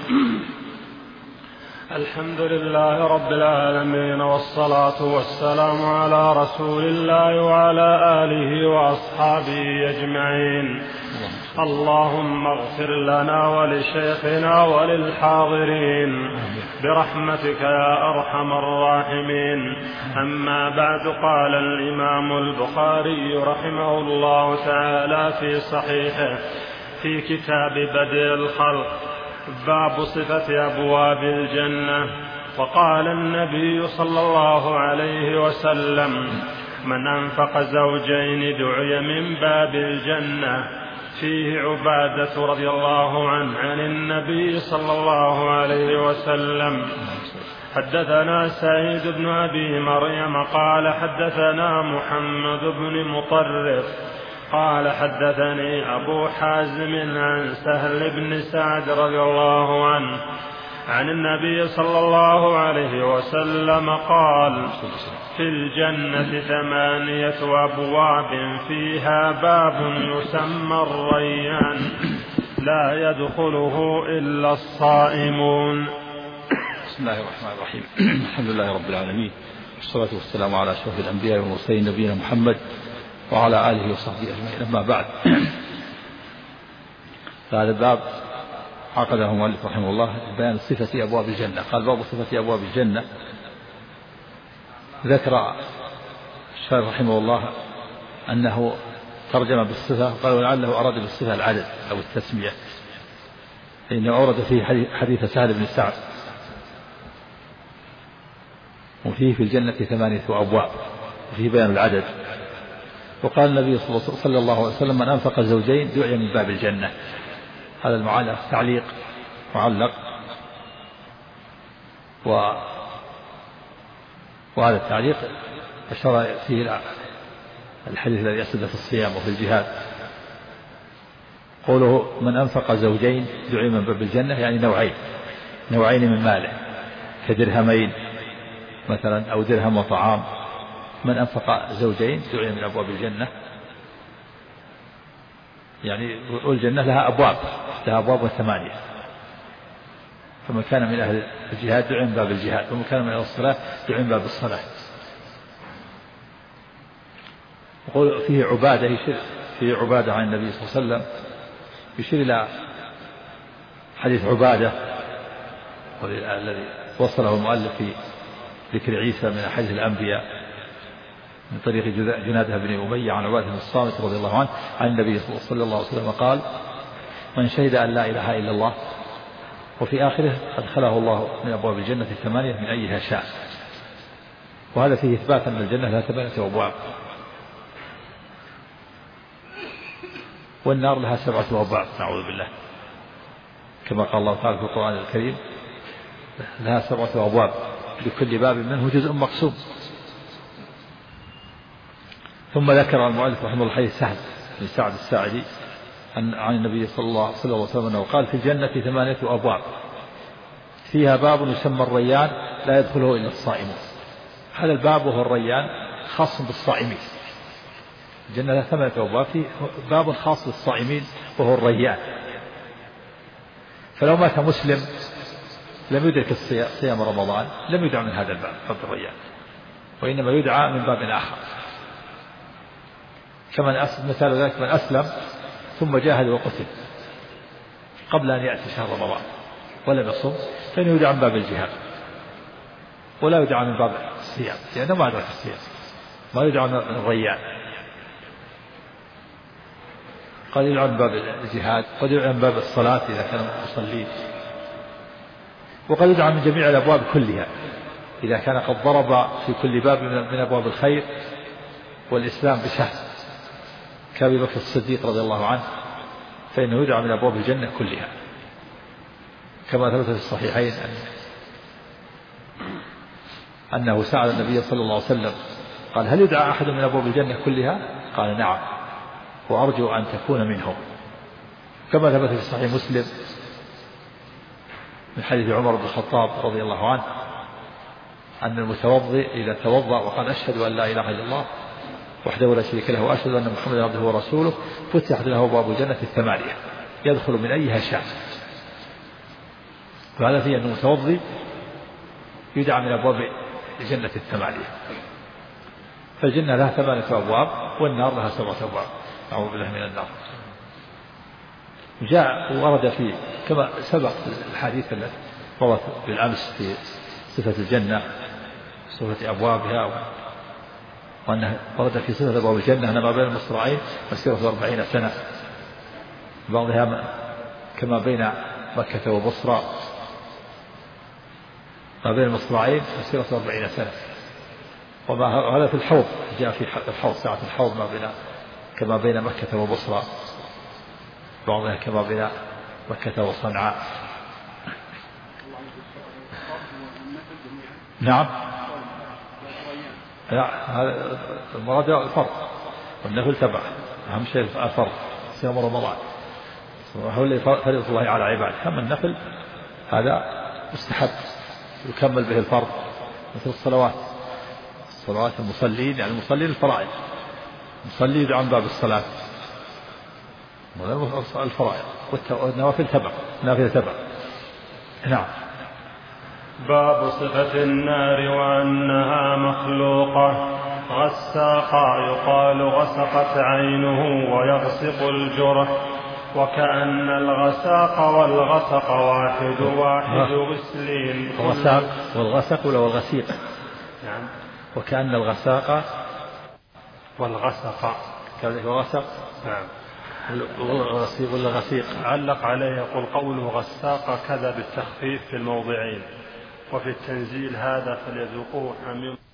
S3: الحمد لله رب العالمين، والصلاة والسلام على رسول الله وعلى آله وأصحابه أجمعين. اللهم اغفر لنا ولشيخنا وللحاضرين برحمتك يا أرحم الراحمين. أما بعد، قال الإمام البخاري رحمه الله تعالى في صحيحه في كتاب بدء الخلق باب صفة أبواب الجنة، وقال النبي صلى الله عليه وسلم: من أنفق زوجين دعي من باب الجنة. فيه عبادة رضي الله عنه عن النبي صلى الله عليه وسلم. حدثنا سعيد بن أبي مريم قال حدثنا محمد بن مطرف قال حدثني أبو حازم عن سهل بن سعد رضي الله عنه عن النبي صلى الله عليه وسلم قال: في الجنة 8 أبواب فيها باب يسمى الريان لا يدخله إلا الصائمون.
S2: بسم الله الرحمن الرحيم. الحمد لله رب العالمين، والصلاة والسلام على أشرف الأنبياء والمرسلين نبينا محمد وعلى آله وصحبه أجمعين. أما بعد، فهذا الباب عقده المؤلف رحمه الله بيان صفة أبواب الجنة. قال: باب صفة أبواب الجنة. ذكر الشارح رحمه الله أنه ترجم بالصفة، قال ولعله أراد بالصفة العدد أو التسمية، لأنه أورد فيه حديث سهل بن سعد وفيه في الجنة 8 أبواب، وفيه بيان العدد. وقال النبي صلى الله عليه وسلم: من أنفق زوجين دعي من باب الجنة. هذا المعلق تعليق معلق، وهذا التعليق أشار فيه الحديث الذي يسد في الصيام وفي الجهاد. قوله من أنفق زوجين دعي من باب الجنة، يعني نوعين من ماله، كدرهمين مثلا أو درهم وطعام. من أنفق زوجين دعي من أبواب الجنة، يعني الجنة لها أبواب 8. فمن كان من أهل الجهاد دعي من باب الجهاد، ومن كان من أهل الصلاة دعي من باب الصلاة. يقول فيه عبادة، فيه عبادة عن النبي صلى الله عليه وسلم، يشير إلى حديث عبادة الذي وصله المؤلف في ذكر عيسى من أحاديث الأنبياء من طريق جنادة بن أمية عن عبادة بن الصامت رضي الله عنه عن النبي صلى الله عليه وسلم قال: من شهد أن لا إله إلا الله وفي آخره أدخله الله من أبواب الجنة 8 من أيها شاء. وهذا فيه إثبات أن الجنة لها 8 أبواب، والنار لها 7 أبواب، نعوذ بالله، كما قال الله تعالى في القرآن الكريم: لها 7 أبواب لكل باب منه جزء مقسوم. ثم ذكر المؤلف رحمه الله حديث سهل بن سعد الساعدي عن النبي صلى الله عليه وسلم أنه قال: في الجنة 8 أبواب فيها باب يسمى الريان لا يدخله إلا الصائمون. هذا الباب وهو الريان خاص بالصائمين. الجنة لها 8 أبواب، في باب خاص بالصائمين وهو الريان. فلو مات مسلم لم يدرك صيام رمضان لم يدعى من هذا الباب باب الريان، وإنما يدعى من باب آخر. كما مثال ذلك من أسلم ثم جاهد وقتل قبل أن يأتي شهر رمضان ولم يصم، فإنه يدعى من باب الجهاد ولا يدعى من باب الصيام، لأنه ما أدرك الصيام، ما يدعى من الريان. قد يدعى من باب الجهاد، قد يدعى من باب الصلاة إذا كان مصلين، وقد يدعى من جميع الأبواب كلها إذا كان قد ضرب في كل باب من أبواب الخير والإسلام بسهم كأبي بكر الصديق رضي الله عنه، فإنه يدعى من أبواب الجنة كلها، كما ثبت في الصحيحين أنه سأل النبي صلى الله عليه وسلم قال هل يدعى أحد من أبواب الجنة كلها؟ قال نعم وأرجو أن تكون منهم. كما ثبت في صحيح مسلم من حديث عمر بن الخطاب رضي الله عنه أن المتوضئ إذا توضأ وقال أشهد أن لا إله إلا الله وحده لا شريك له وأشهد أن محمدا عبده ورسوله فتحت له أبواب الجنة 8 يدخل من أيها شاء. فهذا فيه أن المتوضئ يدعى من أبواب الجنة 8. فالجنة لها 8 أبواب والنار لها 7 أبواب. أعوذ بالله من النار. جاء ورد في كما سبق الحديث التي وردت بالأمس في صفة الجنة صفة أبوابها وأنها ورد في صفة أبواب الجنة أن ما بين المصراعين مسيرة 40 سنة بعضها كما بين مكة وبصرى ما بين المصراعين مسيرة 40 سنة. وهذا في الحوض جاء في الحوض ساعة الحوض كما بين مكة وبصرى بعضها كما بين مكة وصنعاء. نعم هذا المراد الفرض والنفل تبع أهم شيء الفرض صيام رمضان هو اللي فرض الله على عباده. أما النفل هذا مستحب يكمل به الفرض مثل الصلوات المصلين يعني المصلين الفرائض مصلي يدعى عن باب الصلاة الفرائض والنوافل تبع نافلة تبع. نعم.
S3: باب صفة النار وأنها مخلوقة. غساقا يقال غسقت عينه ويغسق الجرح وكأن الغساق والغسق واحد غسلين.
S2: الغساق والغسق ولا والغسيق؟
S3: نعم.
S2: وكأن الغساق
S3: والغسق
S2: كذلك الغسق.
S3: نعم.
S2: والغسيق ولا غسيق؟
S3: علق عليه يقول قوله غساق كذا بالتخفيف في الموضعين وفي التنزيل هذا فليذوقوه حميم.